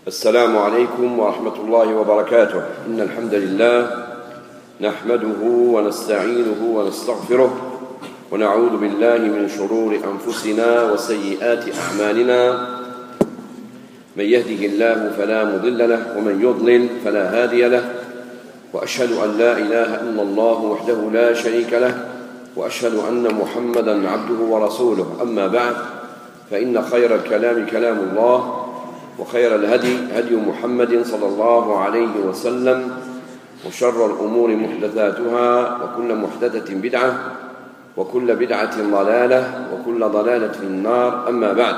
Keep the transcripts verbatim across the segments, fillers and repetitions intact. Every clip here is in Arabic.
السلام عليكم ورحمة الله وبركاته. إن الحمد لله نحمده ونستعينه ونستغفره ونعوذ بالله من شرور أنفسنا وسيئات أعمالنا. من يهده الله فلا مضل له ومن يضلل فلا هادي له، وأشهد أن لا إله إلا الله وحده لا شريك له، وأشهد أن محمدًا عبده ورسوله. أما بعد، فإن خير الكلام كلام الله، وخير الهدي هدي محمد صلى الله عليه وسلم، وشر الأمور محدثاتها، وكل محدثة بدعة، وكل بدعة ضلالة، وكل ضلالة في النار. أما بعد،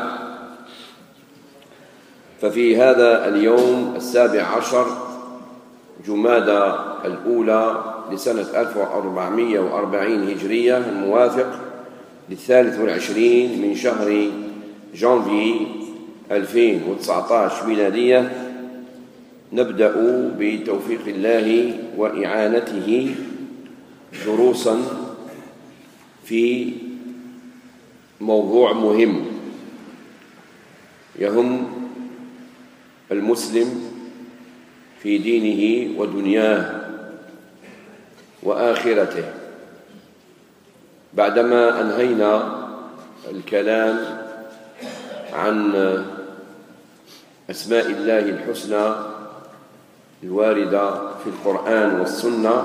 ففي هذا اليوم السابع عشر جمادى الأولى لسنة ألف وأربعمائة وأربعين هجرية، الموافق للثالث والعشرين من شهر جانفي ألفين وتسعة عشر ميلادية، نبدأ بتوفيق الله وإعانته دروسا في موضوع مهم يهم المسلم في دينه ودنياه وآخرته. بعدما أنهينا الكلام عن أسماء الله الحسنى الواردة في القرآن والسنة،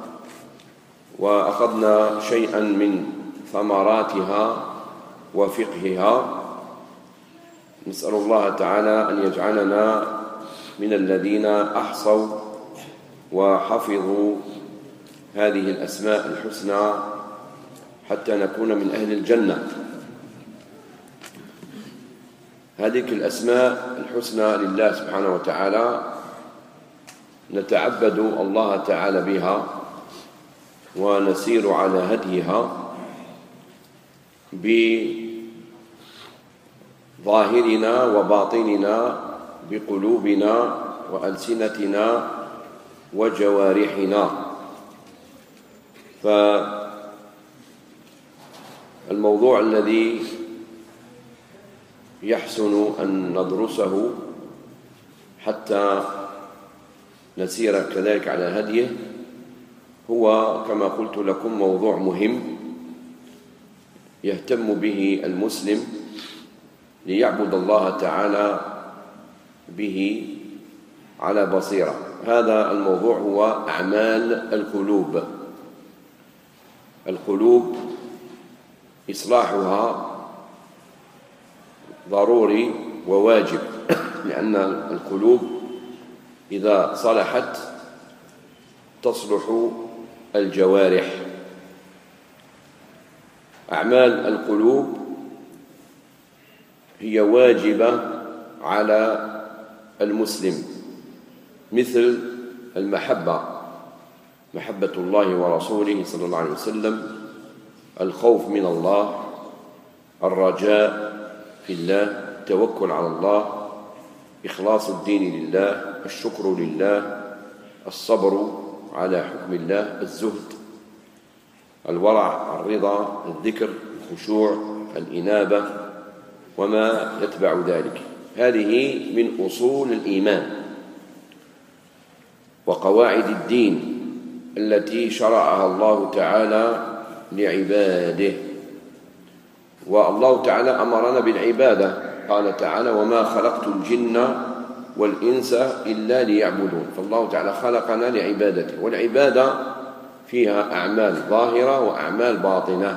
وأخذنا شيئا من ثمراتها وفقهها، نسأل الله تعالى أن يجعلنا من الذين أحصوا وحفظوا هذه الأسماء الحسنى حتى نكون من أهل الجنة. هذه الأسماء الحسنى لله سبحانه وتعالى نتعبد الله تعالى بها ونسير على هديها بظاهرنا وباطننا، بقلوبنا وألسنتنا وجوارحنا. فالموضوع الذي يحسن أن ندرسه حتى نسير كذلك على هديه هو كما قلت لكم موضوع مهم يهتم به المسلم ليعبد الله تعالى به على بصيرة. هذا الموضوع هو أعمال القلوب. القلوب إصلاحها ضروري وواجب، لأن القلوب إذا صلحت تصلح الجوارح. أعمال القلوب هي واجبة على المسلم، مثل المحبة، محبة الله ورسوله صلى الله عليه وسلم، الخوف من الله، الرجاء في الله، التوكل على الله، إخلاص الدين لله، الشكر لله، الصبر على حكم الله، الزهد، الورع، الرضا، الذكر، الخشوع، الإنابة، وما يتبع ذلك. هذه من أصول الإيمان وقواعد الدين التي شرعها الله تعالى لعباده. والله تعالى أمرنا بالعبادة، قال تعالى: وما خلقت الجن والإنس إلا ليعبدون. فالله تعالى خلقنا لعبادته، والعبادة فيها أعمال ظاهرة وأعمال باطنة.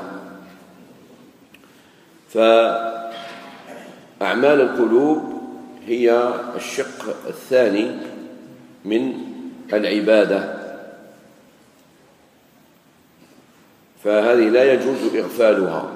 فأعمال القلوب هي الشق الثاني من العبادة، فهذه لا يجوز إغفالها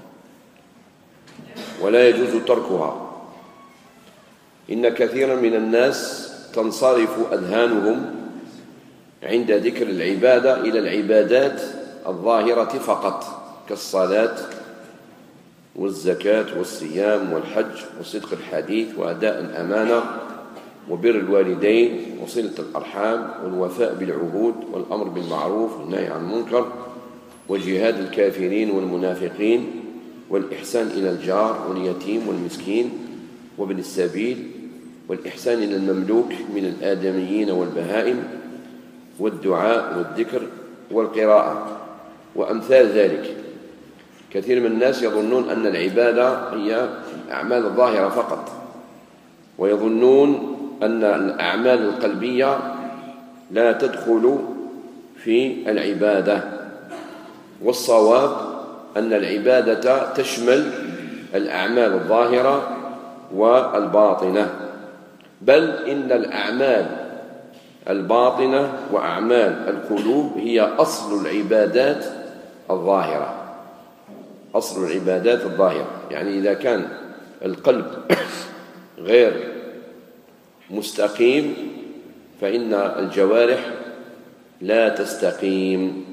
ولا يجوز تركها. إن كثيرا من الناس تنصرف أذهانهم عند ذكر العبادة إلى العبادات الظاهرة فقط، كالصلاة والزكاة والصيام والحج وصدق الحديث وأداء الأمانة وبر الوالدين وصلة الأرحام والوفاء بالعهود والأمر بالمعروف والنهي عن المنكر وجهاد الكافرين والمنافقين والإحسان إلى الجار واليتيم والمسكين وابن السبيل والإحسان إلى المملوك من الآدميين والبهائم، والدعاء والذكر والقراءة وأمثال ذلك. كثير من الناس يظنون أن العبادة هي الأعمال الظاهرة فقط، ويظنون أن الأعمال القلبية لا تدخل في العبادة، والصواب أن العبادة تشمل الأعمال الظاهرة والباطنة، بل إن الأعمال الباطنة وأعمال القلوب هي أصل العبادات الظاهرة. أصل العبادات الظاهرة يعني إذا كان القلب غير مستقيم فإن الجوارح لا تستقيم،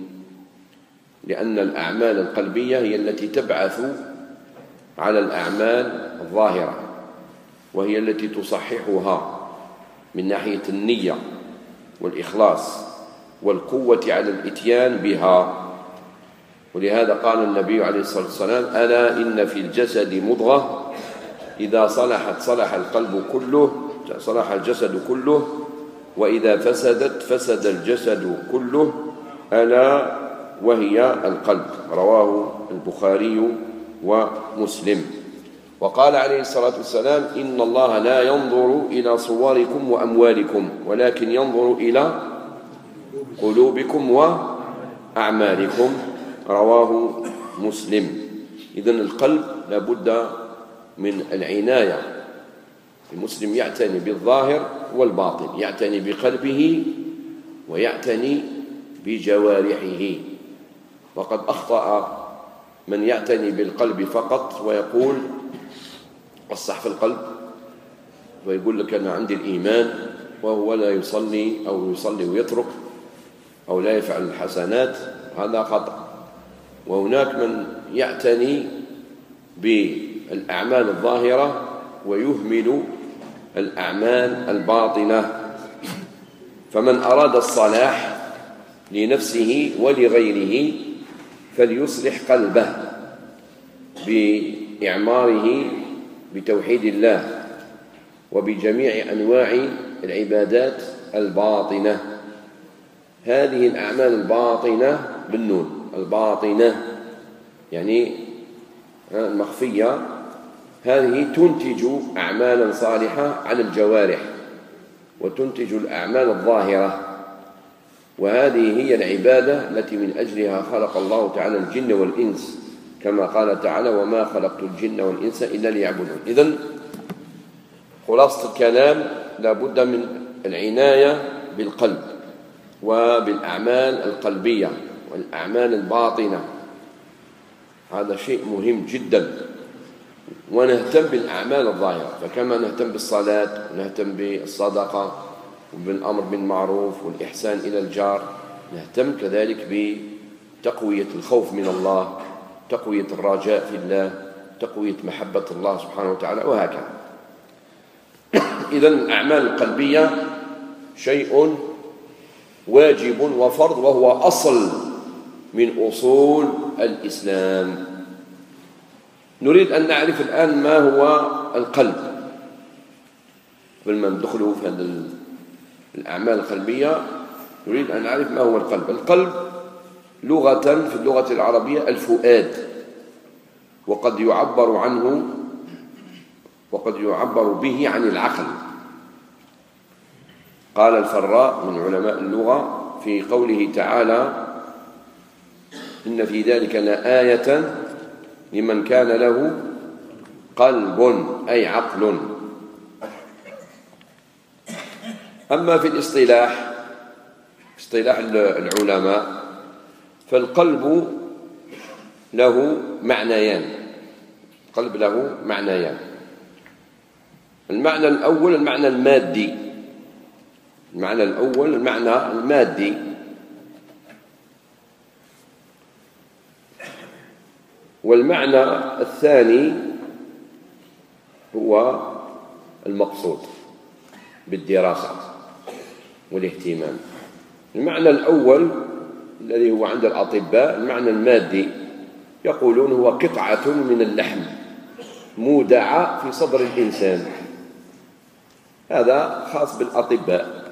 لأن الأعمال القلبية هي التي تبعث على الأعمال الظاهرة، وهي التي تصححها من ناحية النية والإخلاص والقوة على الإتيان بها. ولهذا قال النبي عليه الصلاة والسلام: ألا إن في الجسد مضغة إذا صلحت صلح القلب كله صلح الجسد كله، وإذا فسدت فسد الجسد كله، ألا وهي القلب. رواه البخاري ومسلم. وقال عليه الصلاة والسلام: إن الله لا ينظر إلى صوركم وأموالكم ولكن ينظر إلى قلوبكم وأعمالكم. رواه مسلم. إذن القلب لابد من العناية. المسلم يعتني بالظاهر والباطن، يعتني بقلبه ويعتني بجوارحه. وقد أخطأ من يعتني بالقلب فقط ويقول الصح في القلب، ويقول لك أنا عندي الإيمان، وهو لا يصلي أو يصلي ويترك أو لا يفعل الحسنات. هذا خطأ. وهناك من يعتني بالأعمال الظاهرة ويهمل الأعمال الباطنة. فمن أراد الصلاح لنفسه ولغيره فليصلح قلبه بإعماره بتوحيد الله وبجميع أنواع العبادات الباطنة. هذه الأعمال الباطنة بالنون، الباطنة يعني المخفية، هذه تنتج أعمالا صالحة على الجوارح وتنتج الأعمال الظاهرة، وهذه هي العبادة التي من أجلها خلق الله تعالى الجن والإنس، كما قال تعالى: وما خلقت الجن والإنس إلا ليعبدون. إذن خلاصة الكلام: لا بد من العناية بالقلب وبالأعمال القلبية والأعمال الباطنة. هذا شيء مهم جدا. ونهتم بالأعمال الظاهرة، فكما نهتم بالصلاة ونهتم بالصدقة وبالأمر بالمعروف والإحسان إلى الجار، نهتم كذلك بتقوية الخوف من الله، تقوية الرجاء في الله، تقوية محبة الله سبحانه وتعالى، وهكذا. إذن الأعمال القلبية شيء واجب وفرض، وهو أصل من أصول الإسلام. نريد أن نعرف الآن ما هو القلب قبل ما ندخل في هذه الأعمال القلبية. نريد أن نعرف ما هو القلب. القلب لغة في اللغة العربية الفؤاد، وقد يعبر عنه وقد يعبر به عن العقل. قال الفراء من علماء اللغة في قوله تعالى: إن في ذلك لآية لمن كان له قلب، أي عقل. أما في الاصطلاح، اصطلاح العلماء، فالقلب له معنيان. القلب له معنيان. المعنى الأول المعنى المادي، المعنى الأول المعنى المادي، والمعنى الثاني هو المقصود بالدراسة والاهتمام. المعنى الأول الذي هو عند الأطباء المعنى المادي، يقولون هو قطعة من اللحم مودعة في صدر الإنسان، هذا خاص بالأطباء،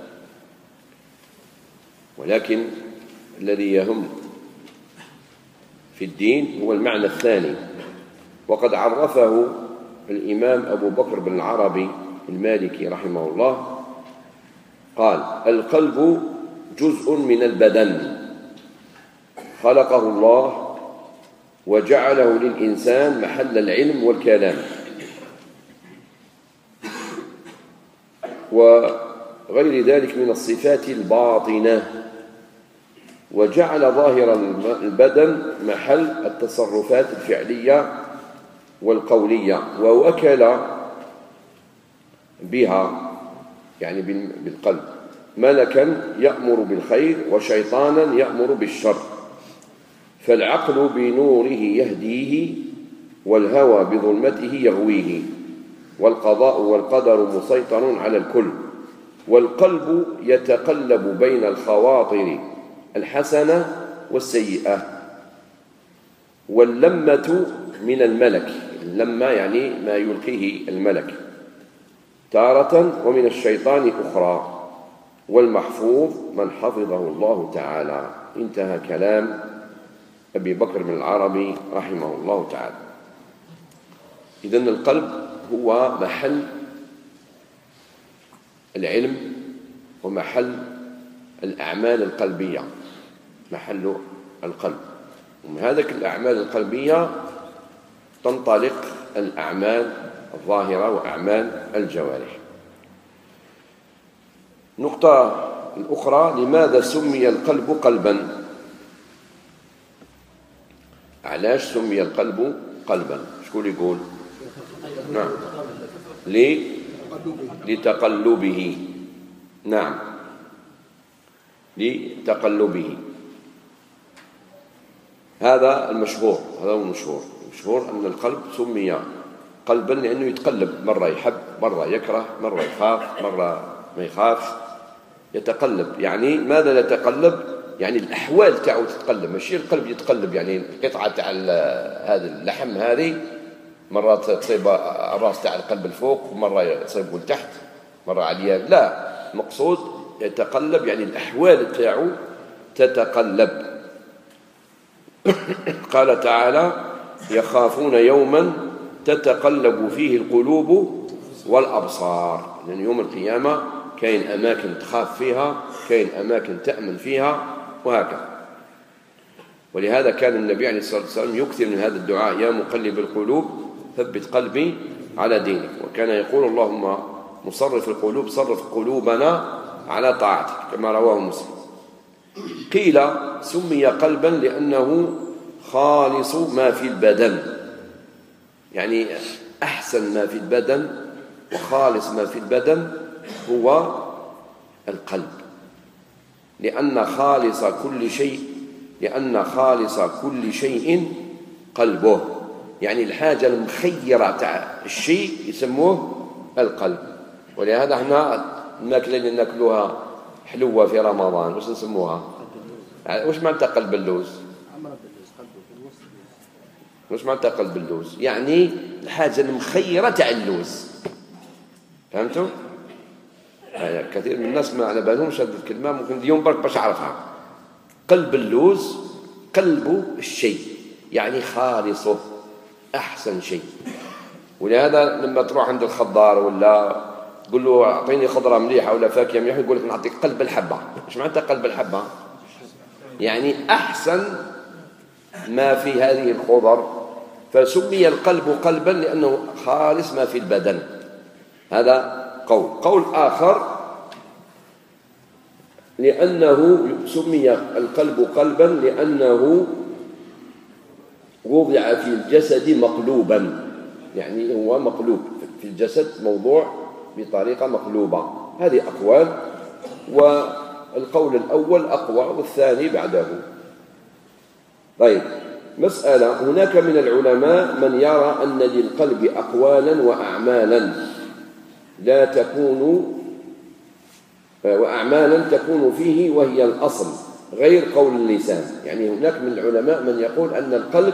ولكن الذي يهم في الدين هو المعنى الثاني. وقد عرفه الإمام أبو بكر بن العربي المالكي رحمه الله، قال: القلب جزء من البدن خلقه الله وجعله للإنسان محل العلم والكلام، وغير ذلك من الصفات الباطنة، وجعل ظاهر البدن محل التصرفات الفعلية والقولية، ووكل بها يعني بالقلب ملكا يأمر بالخير وشيطانا يأمر بالشر، فالعقل بنوره يهديه والهوى بظلمته يغويه، والقضاء والقدر مسيطر على الكل، والقلب يتقلب بين الخواطر الحسنة والسيئة، واللمة من الملك، اللمة يعني ما يلقيه الملك تارة، ومن الشيطان أخرى، والمحفوظ من حفظه الله تعالى. انتهى كلام أبي بكر بن العربي رحمه الله تعالى. إذن القلب هو محل العلم ومحل الأعمال القلبية، محل القلب، ومن هذه الأعمال القلبية تنطلق الأعمال الظاهرة وأعمال الجوارح. نقطة الأخرى: لماذا سمي القلب قلبا؟ علاش سمي القلب قلبا؟ شكون يقول؟ نعم، ليه؟ لتقلبه. نعم، لتقلبه. هذا المشهور، هذا هو المشهور. المشهور أن القلب سمي قلبا لأنه يتقلب، مرة يحب، مرة يكره، مرة يخاف، مرة ما يخافش، يتقلب. يعني ماذا يتقلب؟ يعني الأحوال تاعو تتقلب، ماشي القلب يتقلب يعني القطعة تاع هذا اللحم هذه مرة تصيب الراس تاع القلب الفوق، مرة تصيبه لتحت، مرة على اليمين. لا، مقصود يتقلب يعني الأحوال تاعو تتقلب. قال تعالى: يخافون يوما تتقلب فيه القلوب والأبصار. لأن يوم القيامة كاين أماكن تخاف فيها، كاين أماكن تأمن فيها، وهكذا. ولهذا كان النبي عليه الصلاة والسلام يكثر من هذا الدعاء: يا مقلب القلوب ثبت قلبي على دينك. وكان يقول: اللهم مصرف القلوب صرف قلوبنا على طاعتك، كما رواه مسلم. قيل سمي قلبا لأنه خالص ما في البدن، يعني أحسن ما في البدن وخالص ما في البدن هو القلب، لأن خالص كل شيء لأن خالص كل شيء قلبه، يعني الحاجة المخيرة تاع الشيء يسموه القلب. ولهذا احنا الماكلة اللي ناكلوها حلوة في رمضان واش نسموها؟ واش معناتها قلب اللوز؟ واش معناتها قلب اللوز؟ يعني الحاجة المخيرة تاع اللوز. فهمتوا؟ يعني كثير من الناس ما على بالهمش هذه الكلمة، ممكن اليوم برك باش عرفها. قلب اللوز قلب الشيء، يعني خالصه، أحسن شيء. ولهذا لما تروح عند الخضار ولا تقول له أعطيني خضرة مليحة ولا فاكهة مليحة، يقول لك نعطيك قلب الحبة. إيش معناتها قلب الحبة؟ يعني أحسن ما في هذه الخضر. فسمي القلب قلبا لأنه خالص ما في البدن. هذا قول. قول آخر: لأنه سمي القلب قلبا لأنه وضع في الجسد مقلوبا، يعني هو مقلوب في الجسد، موضوع بطريقة مقلوبة. هذه أقوال، والقول الأول أقوى والثاني بعده. طيب، مسألة: هناك من العلماء من يرى أن للقلب أقوالا وأعمالا لا تكون وأعمالا تكون فيه وهي الأصل غير قول اللسان. يعني هناك من العلماء من يقول أن القلب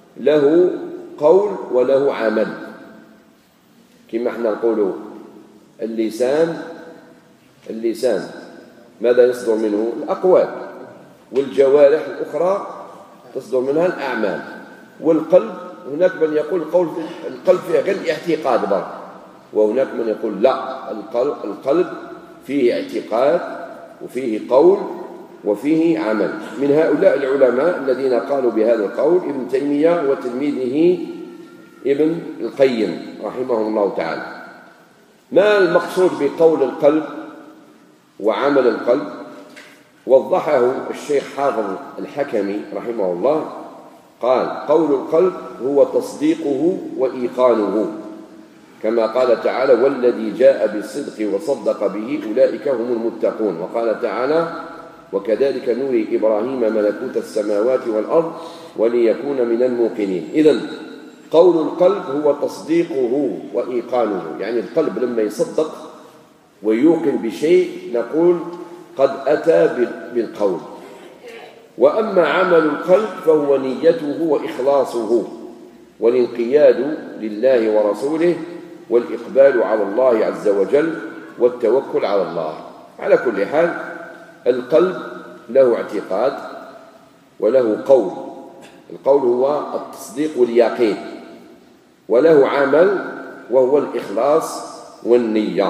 له قول وله عمل، كما احنا نقول اللسان اللسان ماذا يصدر منه؟ الأقوال، والجوارح الأخرى تصدر منها الأعمال. والقلب هناك من يقول القول القلب فيه غير الاعتقاد برك، وهناك من يقول لا، القلب القلب فيه اعتقاد وفيه قول وفيه عمل. من هؤلاء العلماء الذين قالوا بهذا القول ابن تيمية وتلميذه ابن القيم رحمه الله تعالى. ما المقصود بقول القلب وعمل القلب؟ وضحه الشيخ حافظ الحكمي رحمه الله، قال: قول القلب هو تصديقه وإيقانه، كما قال تعالى: والذي جاء بالصدق وصدق به أولئك هم المتقون. وقال تعالى: وكذلك نوري إبراهيم ملكوت السماوات والأرض وليكون من الموقنين. إذن قول القلب هو تصديقه وإيقانه، يعني القلب لما يصدق ويوقن بشيء نقول قد أتى بالقول. وأما عمل القلب فهو نيته وإخلاصه والانقياد لله ورسوله والإقبال على الله عز وجل والتوكل على الله. على كل حال القلب له اعتقاد وله قول. القول هو التصديق واليقين، وله عمل وهو الإخلاص والنية.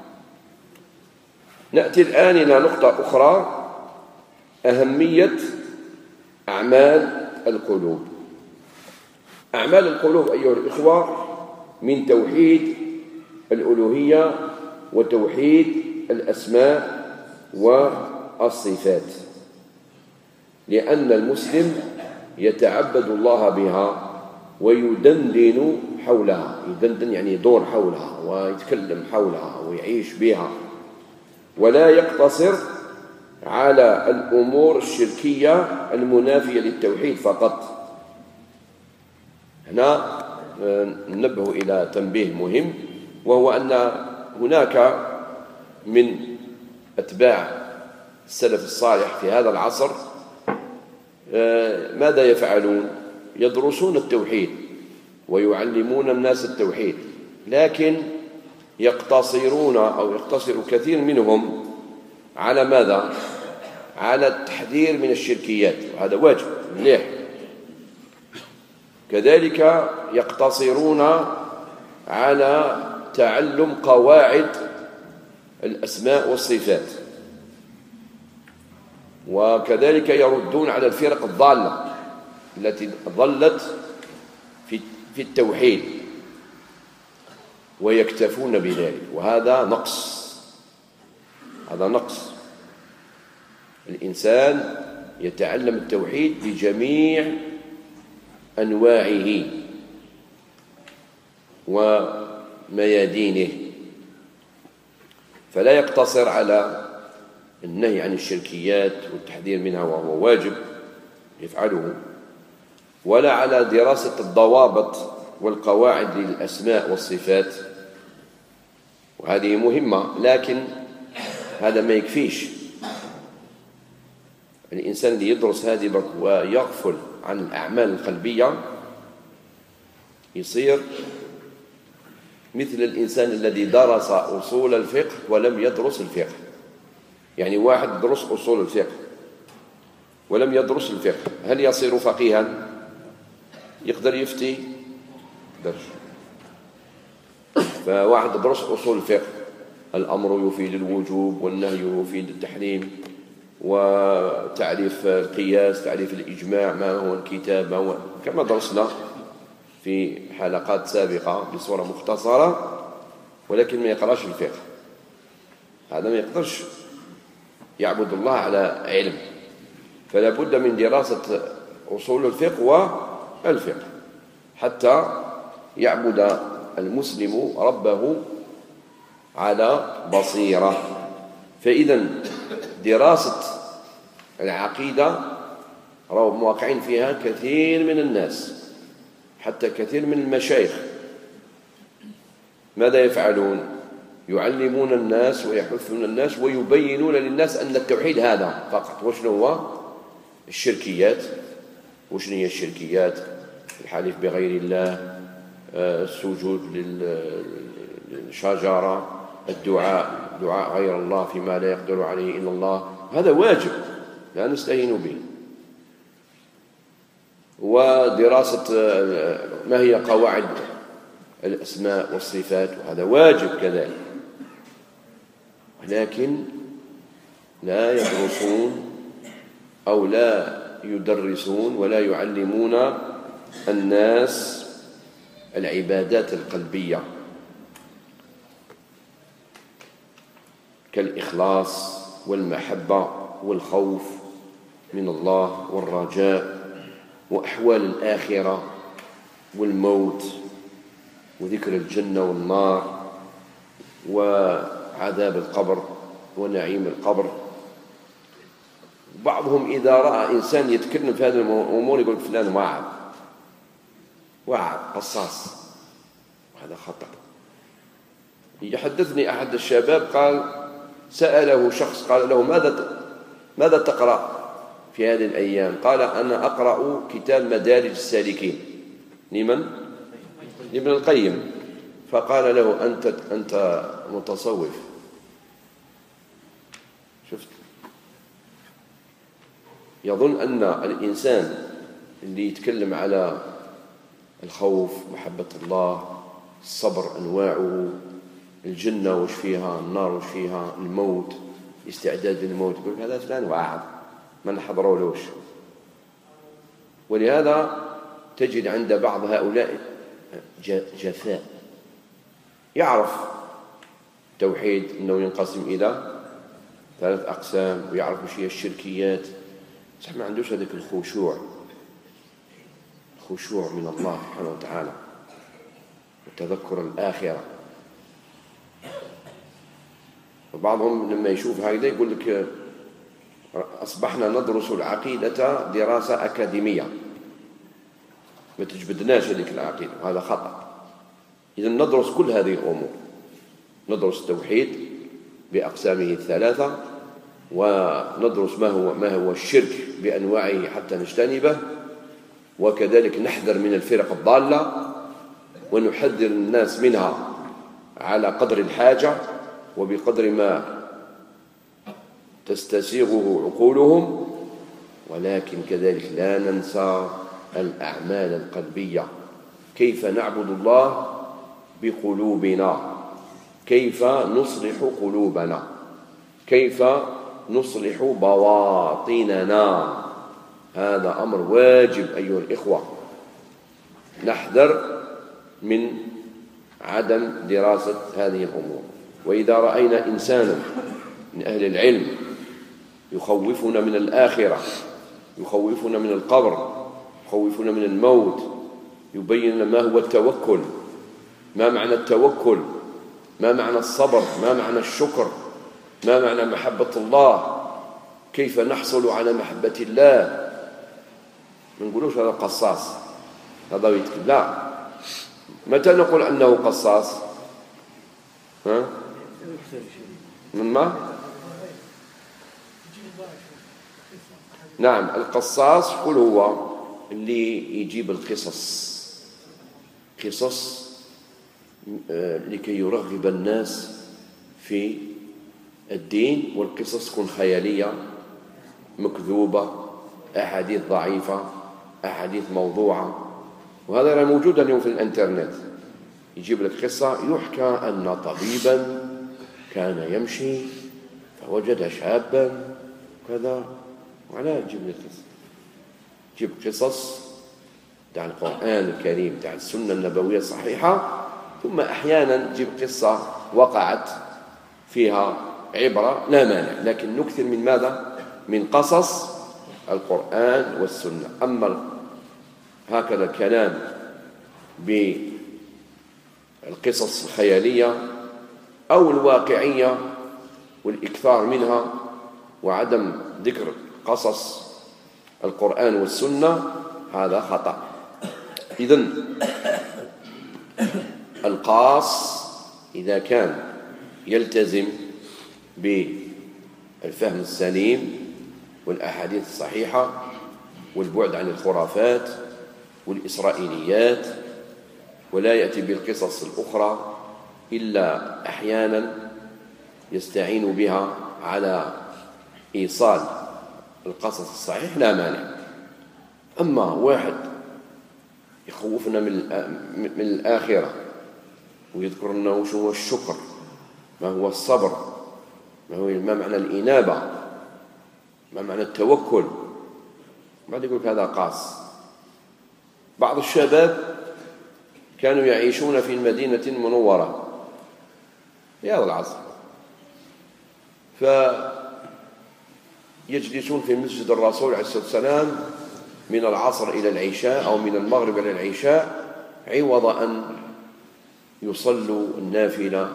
نأتي الآن إلى نقطة أخرى، أهمية أعمال القلوب. أعمال القلوب أيها الإخوة من توحيد الألوهية وتوحيد الأسماء والصفات، لأن المسلم يتعبد الله بها ويدندن حولها. يدندن يعني يدور حولها ويتكلم حولها ويعيش بها، ولا يقتصر على الأمور الشركية المنافية للتوحيد فقط. هنا ننبه إلى تنبيه مهم، وهو أن هناك من أتباع السلف الصالح في هذا العصر ماذا يفعلون؟ يدرسون التوحيد ويعلمون الناس التوحيد، لكن يقتصرون أو يقتصر كثير منهم على ماذا؟ على التحذير من الشركيات، وهذا واجب مليح. كذلك يقتصرون على تعلم قواعد الأسماء والصفات، وكذلك يردون على الفرق الضالة التي ضلت في في التوحيد ويكتفون بذلك، وهذا نقص. هذا نقص. الإنسان يتعلم التوحيد بجميع أنواعه وميادينه، فلا يقتصر على النهي عن الشركيات والتحذير منها وهو واجب يفعله، ولا على دراسة الضوابط والقواعد للأسماء والصفات، وهذه مهمة، لكن هذا ما يكفيش. الإنسان اللي يدرس هذه ويغفل عن الأعمال القلبية يصير مثل الإنسان الذي درس أصول الفقه ولم يدرس الفقه. يعني واحد درس أصول الفقه ولم يدرس الفقه، هل يصير فقيها؟ يقدر يفتي؟ درش. فواحد درس أصول الفقه، الأمر يفيد الوجوب والنهي يفيد التحريم، وتعريف القياس، تعريف الإجماع، ما هو الكتاب، ما هو كما درسنا في حلقات سابقة بصورة مختصرة، ولكن ما يقراش الفقه، هذا ما يقدرش يعبد الله على علم. فلا بد من دراسة أصول الفقه والفقه حتى يعبد المسلم ربه على بصيرة. فإذا دراسة العقيدة راهم مواقعين فيها كثير من الناس، حتى كثير من المشايخ. ماذا يفعلون؟ يعلمون الناس ويحثون الناس ويبينون للناس أن التوحيد هذا فقط. وشنو هو؟ الشركيات. وشنو هي الشركيات؟ الحلف بغير الله، السجود للشجرة، الدعاء دعاء غير الله فيما لا يقدر عليه إلا الله، هذا واجب لا نستهين به. ودراسة ما هي قواعد الأسماء والصفات، وهذا واجب كذلك. ولكن لا يدرسون أو لا يدرسون ولا يعلمون الناس العبادات القلبية كالإخلاص والمحبة والخوف من الله والرجاء وأحوال الآخرة والموت وذكر الجنة والنار وعذاب القبر ونعيم القبر. بعضهم إذا رأى إنسان يتكلم في هذه الأمور يقول فلان واعظ واعظ قصاص، وهذا خطأ. يحدثني أحد الشباب قال سأله شخص قال له ماذا ماذا تقرأ في هذه الأيام؟ قال أنا أقرأ كتاب مدارج السالكين لمن؟ لابن القيم. فقال له أنت أنت متصوف. شفت؟ يظن أن الإنسان اللي يتكلم على الخوف، محبة الله، الصبر أنواعه، الجنة وش فيها، النار وش فيها، الموت، استعداد للموت، يقول هذا فلان واعظ ما نحضرولوش. ولهذا تجد عند بعض هؤلاء جفاء، يعرف التوحيد أنه ينقسم إلى ثلاث أقسام ويعرف وش هي الشركيات، بس ما عندوش هذاك الخشوع الخشوع من الله سبحانه وتعالى وتذكر الآخرة. وبعضهم لما يشوف هذا يقول لك أصبحنا ندرس العقيدة دراسة أكاديمية، ما تجبدناش هذيك العقيدة، وهذا خطأ. إذا ندرس كل هذه الأمور، ندرس التوحيد بأقسامه الثلاثة، وندرس ما هو ما هو الشرك بأنواعه حتى نجتنبه، وكذلك نحذر من الفرق الضالة ونحذر الناس منها على قدر الحاجة وبقدر ما تستسيغه عقولهم. ولكن كذلك لا ننسى الأعمال القلبية، كيف نعبد الله بقلوبنا، كيف نصلح قلوبنا، كيف نصلح بواطننا. هذا أمر واجب أيها الإخوة. نحذر من عدم دراسة هذه الأمور. وإذا رأينا إنسانا من أهل العلم يخوفنا من الآخرة، يخوفنا من القبر، يخوفنا من الموت، يبين ما هو التوكل، ما معنى التوكل، ما معنى الصبر، ما معنى الشكر، ما معنى محبة الله، كيف نحصل على محبة الله. ما نقولوش هذا قصاص، هذا يتكلم. لا، متى نقول أنه قصاص؟ ها؟ من ما؟ نعم، القصاص قل هو اللي يجيب القصص قصص لكي يرغب الناس في الدين، والقصص تكون خيالية مكذوبة، أحاديث ضعيفة، أحاديث موضوعة. وهذا راه موجود اليوم في الانترنت. يجيب لك قصة يحكى أن طبيبا كان يمشي فوجد شابا كذا. وعلاه تجيب لك قصة؟ تجيب قصص تاع القرآن الكريم، تاع السنة النبوية الصحيحة، ثم أحيانا تجيب قصة وقعت فيها عبرة، لا مانع، لكن نكثر من ماذا؟ من قصص القرآن والسنة. أما هكذا الكلام بالقصص الخيالية أو الواقعية والإكثار منها وعدم ذكر قصص القرآن والسنة، هذا خطأ. إذن القاص إذا كان يلتزم بالفهم السليم والأحاديث الصحيحة والبعد عن الخرافات والإسرائيليات، ولا يأتي بالقصص الأخرى إلا أحيانا يستعين بها على إيصال القصص الصحيح لا مانع. أما واحد يخوفنا من الآخرة ويذكر لنا وش هو الشكر، ما هو الصبر، ما هو ما معنى الإنابة، ما معنى التوكل، بعد يقول هذا قاص. بعض الشباب كانوا يعيشون في المدينة المنورة في هذا العصر، فيجلسون في مسجد الرسول عليه الصلاة والسلام من العصر إلى العشاء أو من المغرب إلى العشاء، عوض أن يصلوا النافلة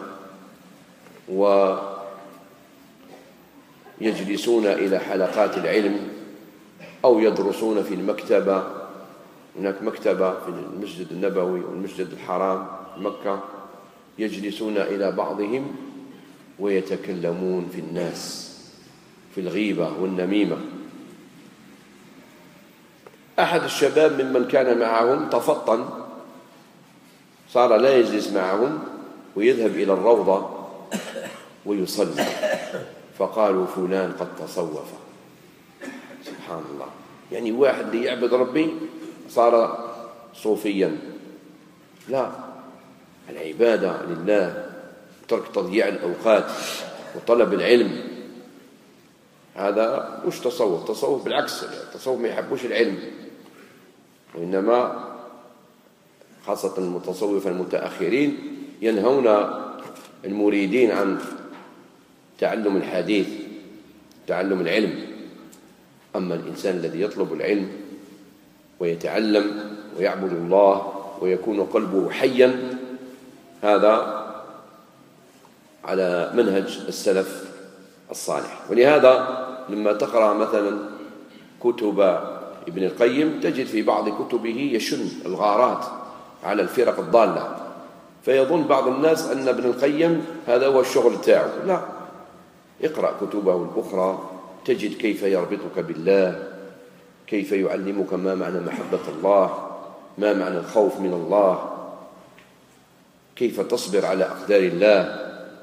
ويجلسون إلى حلقات العلم أو يدرسون في المكتبة. هناك مكتبة في المسجد النبوي والمسجد الحرام في مكة، يجلسون إلى بعضهم ويتكلمون في الناس في الغيبة والنميمة. أحد الشباب ممن كان معهم تفطن، صار لا يجلس معهم ويذهب إلى الروضة ويصلي، فقالوا فلان قد تصوف. سبحان الله، يعني واحد اللي يعبد ربي صار صوفيا. لا، العبادة لله، ترك تضييع الأوقات وطلب العلم، هذا مش تصوف. تصوف بالعكس، التصوف ما يحبوش العلم، وإنما خاصة المتصوفة المتأخرين ينهون المريدين عن تعلم الحديث، تعلم العلم. أما الإنسان الذي يطلب العلم ويتعلم ويعبد الله ويكون قلبه حيا، هذا على منهج السلف الصالح. ولهذا لما تقرأ مثلا كتب ابن القيم تجد في بعض كتبه يشن الغارات على الفرق الضالة، فيظن بعض الناس أن ابن القيم هذا هو الشغل تاعه. لا، اقرأ كتبه الأخرى تجد كيف يربطك بالله، كيف يعلمك ما معنى محبة الله، ما معنى الخوف من الله، كيف تصبر على أقدار الله.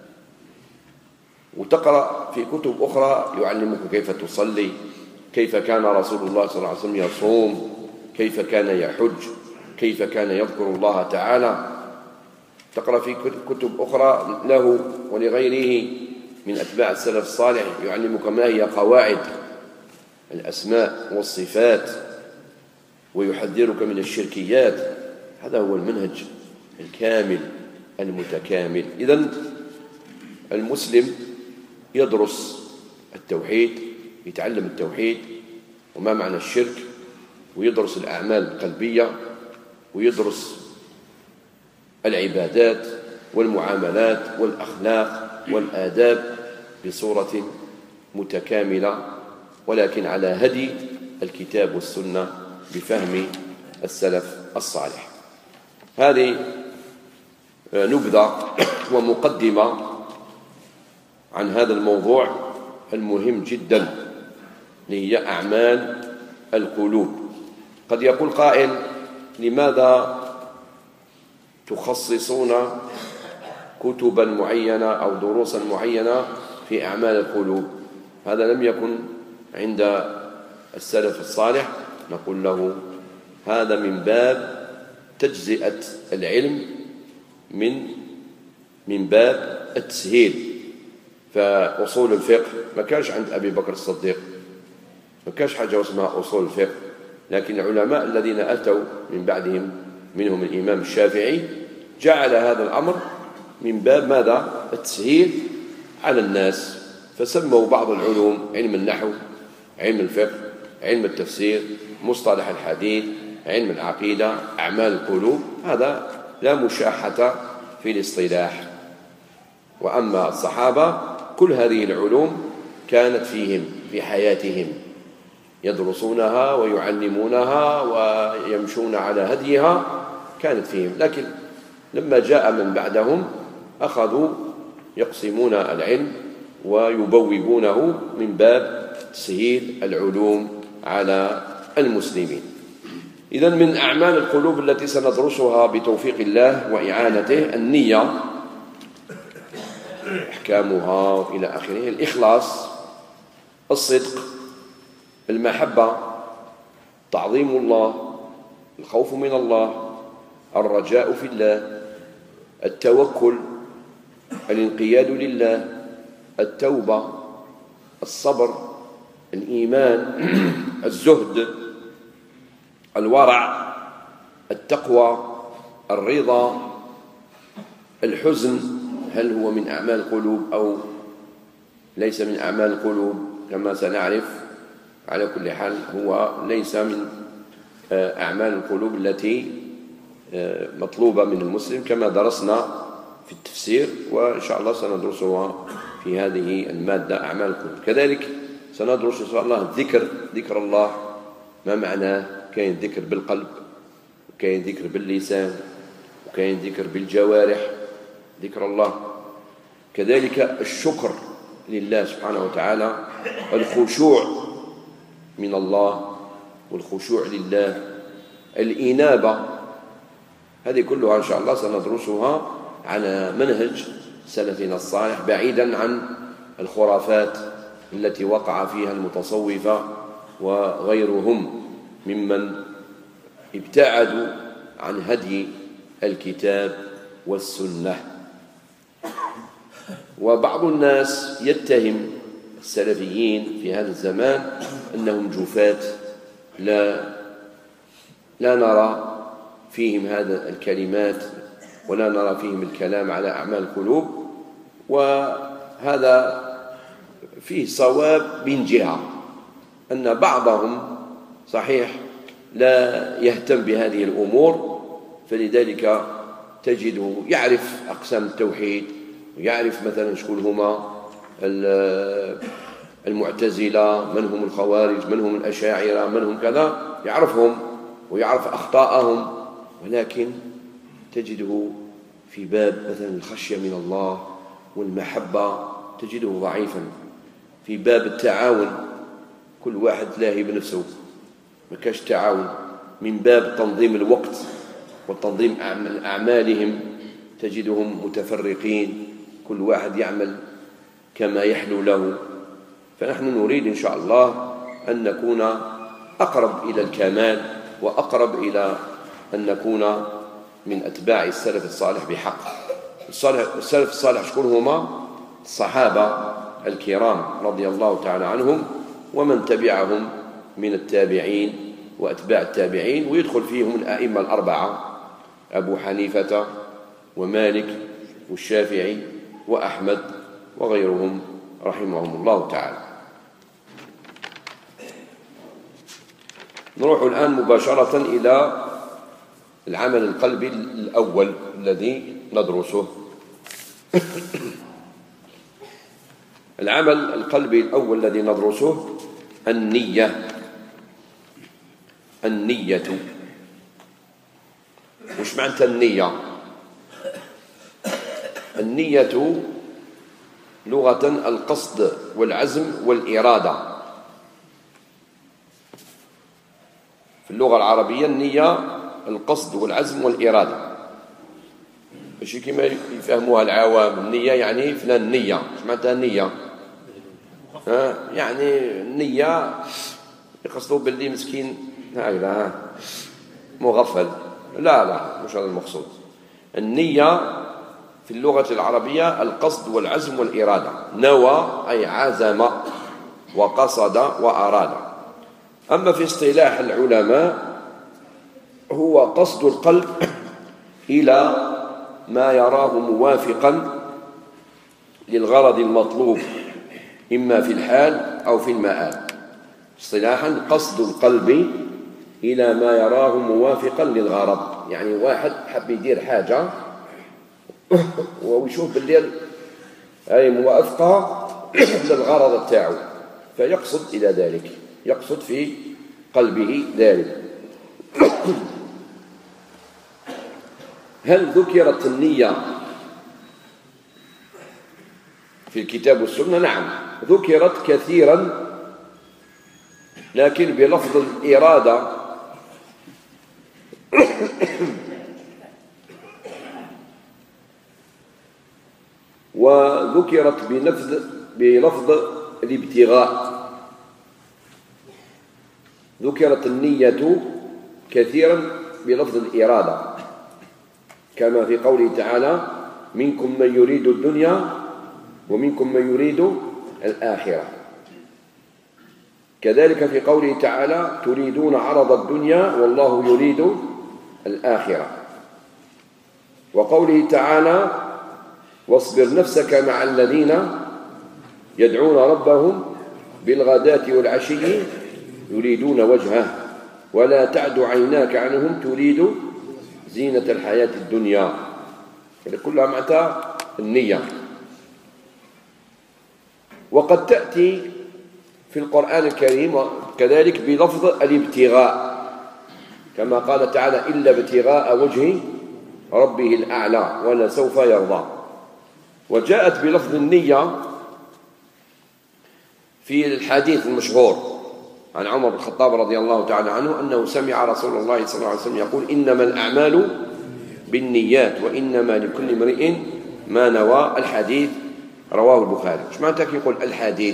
وتقرأ في كتب أخرى يعلمك كيف تصلي، كيف كان رسول الله صلى الله عليه وسلم يصوم، كيف كان يحج، كيف كان يذكر الله تعالى. تقرأ في كتب أخرى له ولغيره من أتباع السلف الصالح يعلمك ما هي قواعد الأسماء والصفات ويحذرك من الشركيات. هذا هو المنهج الكامل المتكامل. إذن المسلم يدرس التوحيد، يتعلم التوحيد وما معنى الشرك، ويدرس الأعمال القلبية، ويدرس العبادات والمعاملات والأخلاق والآداب بصورة متكاملة، ولكن على هدي الكتاب والسنة بفهم السلف الصالح. هذه نبذة ومقدمة عن هذا الموضوع المهم جدا، اللي هي أعمال القلوب. قد يقول قائل: لماذا تخصصون كتبا معينة أو دروسا معينة في أعمال القلوب؟ هذا لم يكن عند السلف الصالح. نقول له: هذا من باب تجزئة العلم، من من باب التسهيل. فأصول الفقه ما كانش عند أبي بكر الصديق، ما كانش حاجة اسمها أصول الفقه، لكن العلماء الذين أتوا من بعدهم منهم الإمام الشافعي جعل هذا الأمر من باب ماذا؟ التسهيل على الناس، فسموا بعض العلوم علم النحو، علم الفقه، علم التفسير، مصطلح الحديث، علم العقيدة، أعمال القلوب. هذا لا مشاحة في الاصطلاح. وأما الصحابة كل هذه العلوم كانت فيهم في حياتهم، يدرسونها ويعلمونها ويمشون على هديها، كانت فيهم. لكن لما جاء من بعدهم أخذوا يقسمون العلم ويبوبونه من باب تسهيل العلوم على المسلمين. إذن من أعمال القلوب التي سندرسها بتوفيق الله وإعانته النية. أحكامها إلى آخره. الإخلاص، الصدق، المحبة، تعظيم الله، الخوف من الله، الرجاء في الله، التوكل، الانقياد لله، التوبة، الصبر، الإيمان، الزهد، الورع، التقوى، الرضا، الحزن. هل هو من أعمال القلوب أو ليس من أعمال القلوب؟ كما سنعرف. على كل حال هو ليس من أعمال القلوب التي مطلوبة من المسلم، كما درسنا في التفسير، وإن شاء الله سندرسها في هذه المادة أعمال القلوب. كذلك سندرس إن شاء الله الذكر، ذكر الله، ما معناه؟ كاين ذكر بالقلب، وكاين ذكر باللسان، وكاين ذكر بالجوارح، ذكر الله. كذلك الشكر لله سبحانه وتعالى، الخشوع من الله والخشوع لله، الإنابة. هذه كلها إن شاء الله سندرسها على منهج سلفنا الصالح، بعيدا عن الخرافات التي وقع فيها المتصوفة وغيرهم ممن ابتعدوا عن هدي الكتاب والسنة. وبعض الناس يتهم السلفيين في هذا الزمان أنهم جفاة، لا لا نرى فيهم هذا الكلمات، ولا نرى فيهم الكلام على أعمال القلوب. وهذا فيه صواب من جهة، أن بعضهم صحيح لا يهتم بهذه الأمور، فلذلك تجده يعرف أقسام التوحيد، ويعرف مثلا شكون هما المعتزلة، من هم الخوارج، من هم الأشاعرة، من هم كذا، يعرفهم ويعرف أخطاءهم، ولكن تجده في باب مثلا الخشية من الله والمحبة تجده ضعيفا. في باب التعاون كل واحد لاهي بنفسه، ما كاش تعاون. من باب تنظيم الوقت وتنظيم أعمالهم تجدهم متفرقين، كل واحد يعمل كما يحلو له. فنحن نريد إن شاء الله أن نكون أقرب إلى الكمال، وأقرب إلى أن نكون من أتباع السلف الصالح بحق. السلف الصالح شكون هما؟ الصحابة الكرام رضي الله تعالى عنهم، ومن تبعهم من التابعين وأتباع التابعين، ويدخل فيهم الأئمة الأربعة: أبو حنيفة ومالك والشافعي وأحمد وغيرهم رحمهم الله تعالى. نروح الآن مباشرة إلى العمل القلبي الأول الذي ندرسه. العمل القلبي الأول الذي ندرسه النية. النية، وش معنى النية؟ النية لغة القصد والعزم والإرادة. في اللغة العربية النية القصد والعزم والإرادة، ماشي كما يفهموها العوام. النية يعني فلان نية. اش معناتها النية؟ ها يعني النية يقصدوا باللي مسكين هكذا مغفل. لا لا، مش هذا المقصود. النية في اللغة العربية القصد والعزم والإرادة. نوى أي عزم وقصد وأراد. أما في اصطلاح العلماء هو قصد القلب إلى ما يراه موافقا للغرض المطلوب، إما في الحال أو في المآل. اصطلاحا قصد القلب إلى ما يراه موافقا للغرض، يعني واحد حب يدير حاجة ويشوف بالليل أي موافقة للغرض بتاعه، فيقصد إلى ذلك، يقصد في قلبه ذلك. هل ذكرت النية في الكتاب والسنة؟ نعم، ذكرت كثيرا، لكن بلفظ الإرادة. وذكرت بلفظ بلفظ الابتغاء. ذكرت النية كثيرا بلفظ الإرادة، كما في قوله تعالى: منكم من يريد الدنيا ومنكم من يريد الآخرة. كذلك في قوله تعالى: تريدون عرض الدنيا والله يريد الآخرة. وقوله تعالى: واصبر نفسك مع الذين يدعون ربهم بالغداة والعشي يريدون وجهه ولا تعد عيناك عنهم تريد زينة الحياة الدنيا. كلها معناتها النية. وقد تأتي في القرآن الكريم كذلك بلفظ الابتغاء، كما قال تعالى: إلا ابتغاء وجه ربه الأعلى ولسوف يرضى. وجاءت بلفظ النية في الحديث المشهور عن عمر بن الخطاب رضي الله تعالى عنه أنه سمع رسول الله صلى الله عليه وسلم يقول: إنما الأعمال بالنيات وإنما لكل امرئ ما نوى. الحديث رواه البخاري. ايش معناتها كي يقول الحديث؟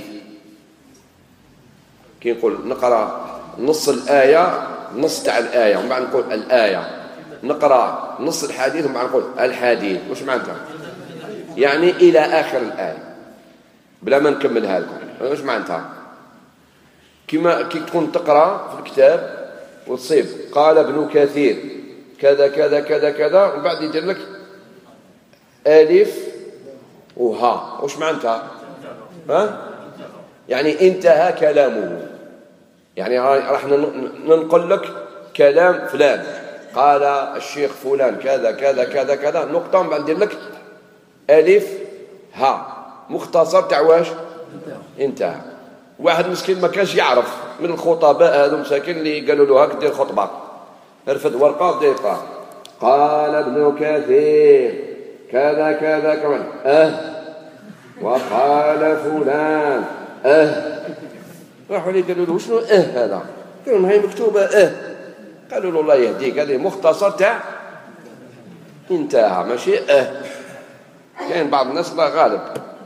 كي يقول نقرأ نص الآية، نص تاع الآية ومن بعد نقول الآية، نقرأ نص الحديث ومن بعد نقول الحديث. واش معناتها؟ يعني إلى آخر الآية بلا ما نكملها لكم. واش معناتها؟ كما كي تكون تقرأ في الكتاب وتصيب قال ابن كثير كذا كذا كذا كذا ومن بعد يدير لك ألف وها. واش معناتها؟ ها؟ يعني انتهى كلامه، يعني راح ننقل لك كلام فلان، قال الشيخ فلان كذا كذا كذا كذا نقطة ومن بعد ندير لك ألف ها، مختصر تاع واش؟ انتهى. واحد مسكين ما كانش يعرف من الخطباء هذو مساكين اللي قالوا له هاك دير خطبة، رفد ورقة ودير قال قال ابن كثير كذا كذا كمان اه وقال فلان اه. راحوا لي قالوا له شنو اه هذا؟ قالوا لهم هي مكتوبة اه. قالوا له الله يهديك هذه مختصر تاع انتهى ماشي اه. كاين بعض الناس الله غالب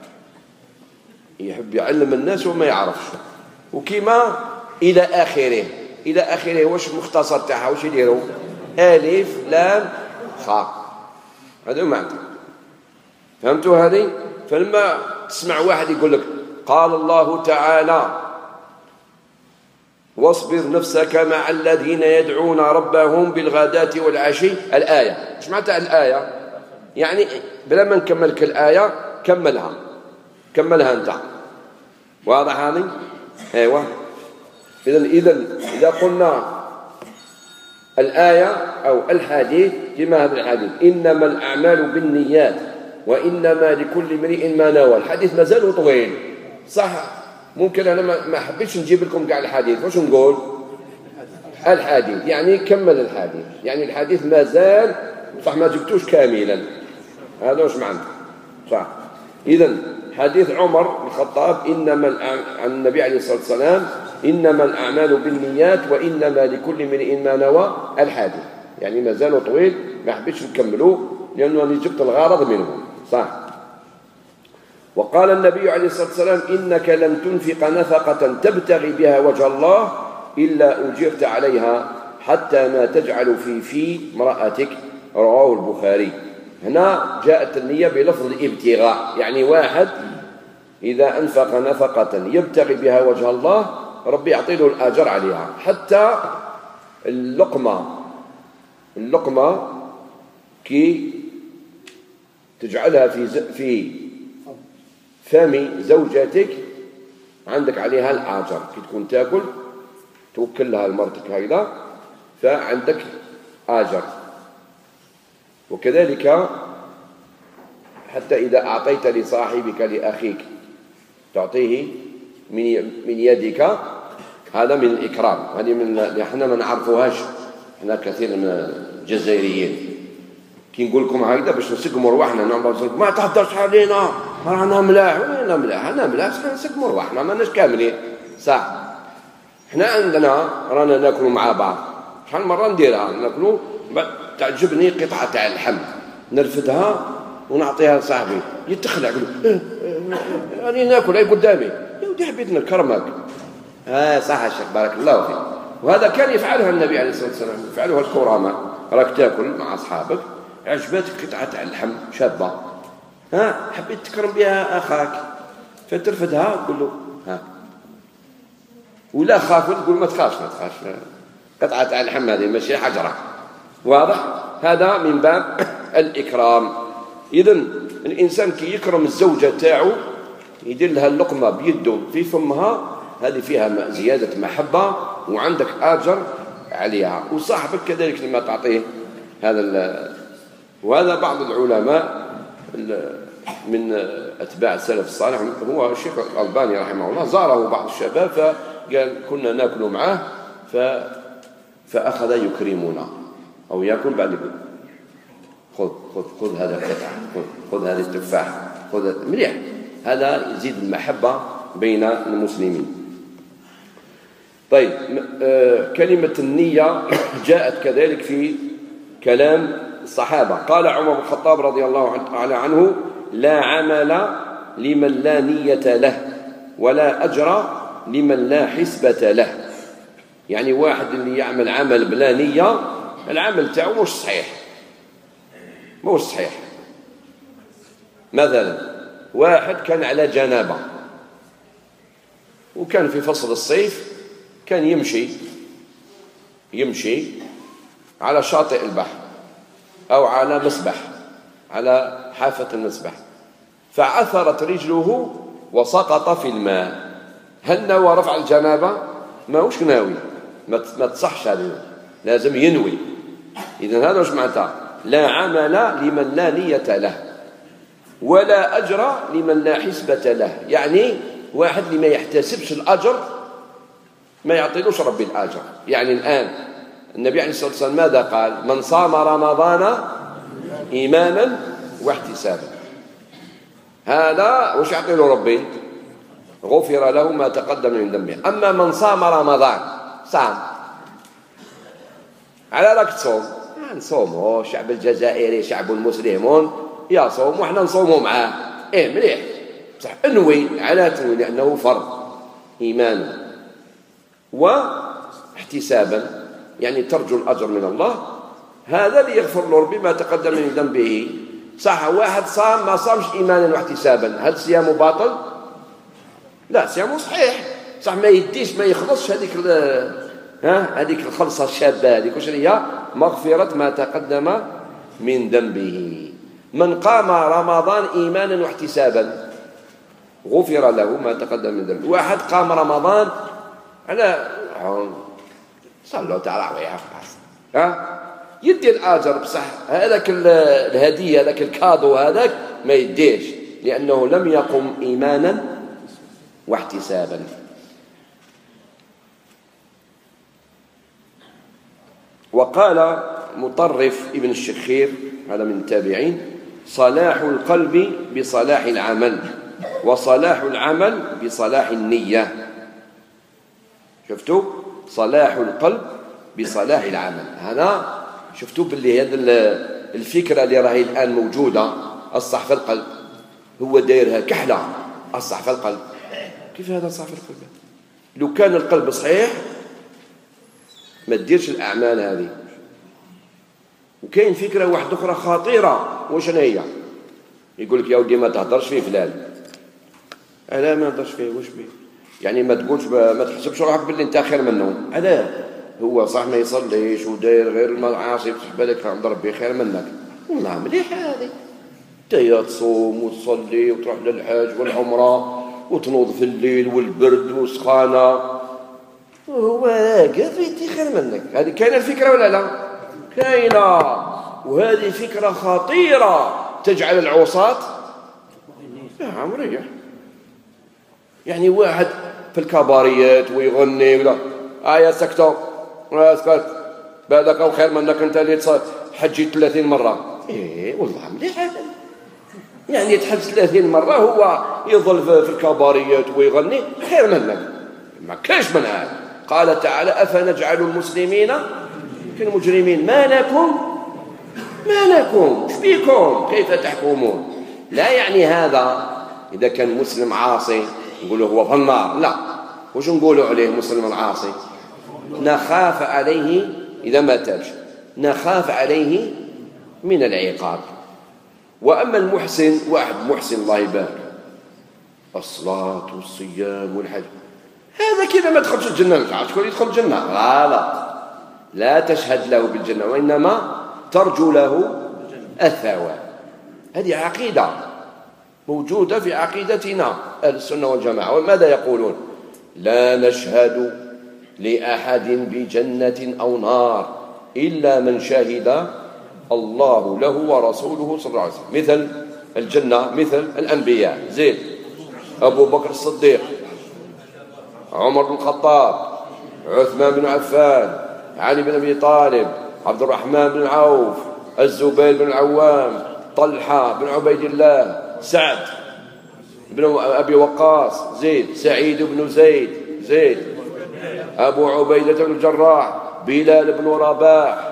يحب يعلم الناس وما يعرفش. وكما إلى آخره، إلى آخره واش مختصر تاعها واش يديروا؟ ألف لام خاء. هذا معنى. فهمتوا هذه؟ فلما تسمع واحد يقول لك قال الله تعالى واصبر نفسك مع الذين يدعون ربهم بالغداة والعشي، الآية ايش معناتها الآية؟ يعني بلا ما نكملك الآية كملها كملها أنت. واضح هذه؟ أيوة. إذن إذن إذا قلنا الآية أو الحديث كما هذا الحديث إنما الأعمال بالنيات وإنما لكل امرئ ما نوى. الحديث مازال طويل صح، ممكن أنا ما حبيتش نجيب لكم كاع الحديث. واش نقول؟ الحديث يعني كمل الحديث، يعني الحديث مازال صح ما جبتوش كاملا. هذا واش معنى صح. إذن حديث عمر بن الخطاب إنما عن النبي عليه الصلاة والسلام إنما الأعمال بالنيات وإنما لكل امرئ ما نوى. الحديث يعني مازال طويل ما حبيتش نكملوه لأنه أنا جبت الغرض منه صح. وقال النبي عليه الصلاة والسلام إنك لن تنفق نفقة تبتغي بها وجه الله إلا أجرت عليها حتى ما تجعل في في امرأتك. رواه البخاري. هنا جاءت النية بلفظ الابتغاء، يعني واحد إذا أنفق نفقة يبتغي بها وجه الله ربي يعطي له الأجر عليها. حتى اللقمة اللقمة كي تجعلها في في فم زوجتك عندك عليها الأجر. كي تكون تاكل توكلها لمرتك هكذا فعندك أجر. وكذلك حتى إذا أعطيت لصاحبك لأخيك تعطيه من يدك، هذا من الإكرام. هذه من احنا ما نعرفوهاش احنا كثير من الجزائريين. كي نقول لكم هكذا باش نسقموا رواحنا نعملوا ما تهدرش علينا رانا ملاح. وين ملاح؟ انا ملاح نسقموا رواحنا ماناش كاملين صح. احنا عندنا رانا ناكلوا مع بعض شحال مره نديرها ناكلوا بعد تعجبني قطعه تاع اللحم نرفدها ونعطيها لصاحبي يتخلع يقول له راني ناكل هاي قدامي، يا ودي حبيت نكرمك. اه صح الشيخ بارك الله فيك. وهذا كان يفعلها النبي عليه الصلاه والسلام، يفعلها الكراماء. راك تاكل مع اصحابك عجبتك قطعه اللحم شابه، ها حبيت تكرم بها اخاك فترفدها وتقول له ها، ولا خاف تقول ما تخافش ما تخافش قطعه اللحم هذه ماشي حجره. واضح؟ هذا من باب الإكرام. إذن الإنسان كي يكرم الزوجة تاعو يدير لها اللقمة بيده في فمها، هذه فيها زيادة محبة وعندك أجر عليها، وصاحبك كذلك لما تعطيه هذا. وهذا بعض العلماء من أتباع السلف الصالح، هو الشيخ الألباني رحمه الله، زاره بعض الشباب فقال كنا ناكل معه ف... فأخذ يكرمنا أو يأكل بعد يقول خذ خذ خذ هذا القطعة، خذ خذ هذه التفاحة، خذ مليح. هذا يزيد المحبة بين المسلمين. طيب آه كلمة النية جاءت كذلك في كلام الصحابة. قال عمر بن الخطاب رضي الله تعالى عنه: لا عمل لمن لا نية له ولا أجر لمن لا حسبة له. يعني واحد اللي يعمل عمل بلا نية العمل تاعو مش صحيح، مش صحيح. مثلا واحد كان على جنابة وكان في فصل الصيف، كان يمشي يمشي على شاطئ البحر أو على مسبح، على حافة المسبح، فعثرت رجله وسقط في الماء. هل نوى رفع الجنابة؟ ما هوش ناوي، ما تصحش هذه، لازم ينوي. إذن هذا وش معناتها؟ لا عمل لمن لا نية له ولا أجر لمن لا حسبة له. يعني واحد اللي ما يحتسبش الأجر ما يعطيلوش ربي الأجر. يعني الآن النبي عليه الصلاة والسلام ماذا قال؟ من صام رمضان إيمانا واحتسابا، هذا وش يعطي له ربي؟ غفر له ما تقدم من ذنبه. أما من صام رمضان، صام على راك تصوم، نصوموا الشعب الجزائري شعب مسلمون يصوم وحنا نصوموا معاه، ايه مليح صح، انوي على تنوي لأنه فرض إيمانا واحتسابا، يعني ترجو الأجر من الله. هذا ليغفر له ربي ما تقدم من ذنبه. صح واحد صام ما صامش إيمانا واحتسابا، هل صيامه باطل؟ لا صيامه صحيح، صح ما يديش ما يخلصش هذيك ها هذيك الخلصة الشابة هذيك وش هي؟ مغفرة ما تقدم من ذنبه. من قام رمضان إيمانا واحتسابا غفر له ما تقدم من ذنبه. واحد قام رمضان على صلوا تراويح ها يدي الآجر، بصح هذاك الهدية هذاك الكادو هذاك ما يديش لأنه لم يقم إيمانا واحتسابا. وقال مطرف ابن الشخير هذا من التابعين: صلاح القلب بصلاح العمل وصلاح العمل بصلاح النية. شفتوا؟ صلاح القلب بصلاح العمل. هذا شفتوا باللي هذا الفكرة اللي راهي الآن موجودة، الصح في القلب، هو دايرها كحلة الصح في القلب. كيف هذا صح في القلب؟ لو كان القلب صحيح ما تديرش الأعمال هذه. وكاين فكرة واحدة أخرى خطيرة، وش هي؟ يقول لك يا ودي ما تهدرش فيه فلان. ألا ما نهدرش فيه وش بيه؟ يعني ما تقولش ما تحسبش روحك باللي أنت خير منه. ألا هو صح ما يصليش وداير غير المعاصي، بصح بالك عند ربي خير منك. والله مليحة هذه، أنت تصوم وتصلي وتروح للحج والعمرة وتنوض في الليل والبرد والسخانة، وهو راقد ويدي خير منك. هذه كاينة الفكرة ولا لا؟ كاينة، وهذه فكرة خطيرة تجعل العصاة نعم ريح. يعني واحد في الكباريات ويغني ولا آية سكتة اسكت بالك أو خير منك أنت اللي حجيت ثلاثين مرة. إيه والله مليح، يعني يتحج ثلاثين مرة هو يظل في الكباريات ويغني خير منك، ما كاش من هذا. قال تعالى: أفنجعل المسلمين كالمجرمين ما لكم ما لكم ايش بيكم كيف تحكمون؟ لا يعني هذا إذا كان مسلم عاصي نقوله هو في النار، لا. وش نقولوا عليه مسلم عاصي؟ نخاف عليه إذا ما تابش، نخاف عليه من العقاب. وأما المحسن، واحد محسن الله يبارك، الصلاة والصيام والحج، هذا كذا ما تدخلش الجنة. شكون يدخل الجنة؟ غلط، لا تشهد له بالجنة، وإنما ترجو له الثواب. هذه عقيدة موجودة في عقيدتنا أهل السنة والجماعة. وماذا يقولون؟ لا نشهد لأحد بجنة أو نار إلا من شهد الله له ورسوله صلى الله عليه وسلم. مثل الجنة مثل الأنبياء، زين، أبو بكر الصديق، عمر بن الخطاب، عثمان بن عفان، علي بن أبي طالب، عبد الرحمن بن عوف، الزبير بن العوام، طلحة بن عبيد الله، سعد بن أبي وقاص، زيد، سعيد بن زيد، زيد، أبو عبيدة بن الجراح، بلال بن رباح،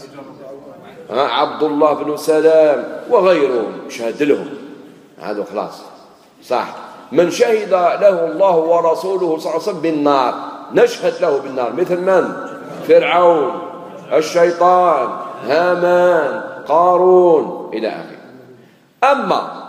عبد الله بن سلام وغيرهم، شهد لهم. هذا خلاص صح. من شهد له الله ورسوله صلى الله عليه وسلم بالنار نشهد له بالنار. مثل من؟ فرعون، الشيطان، هامان، قارون إلى آخره. أما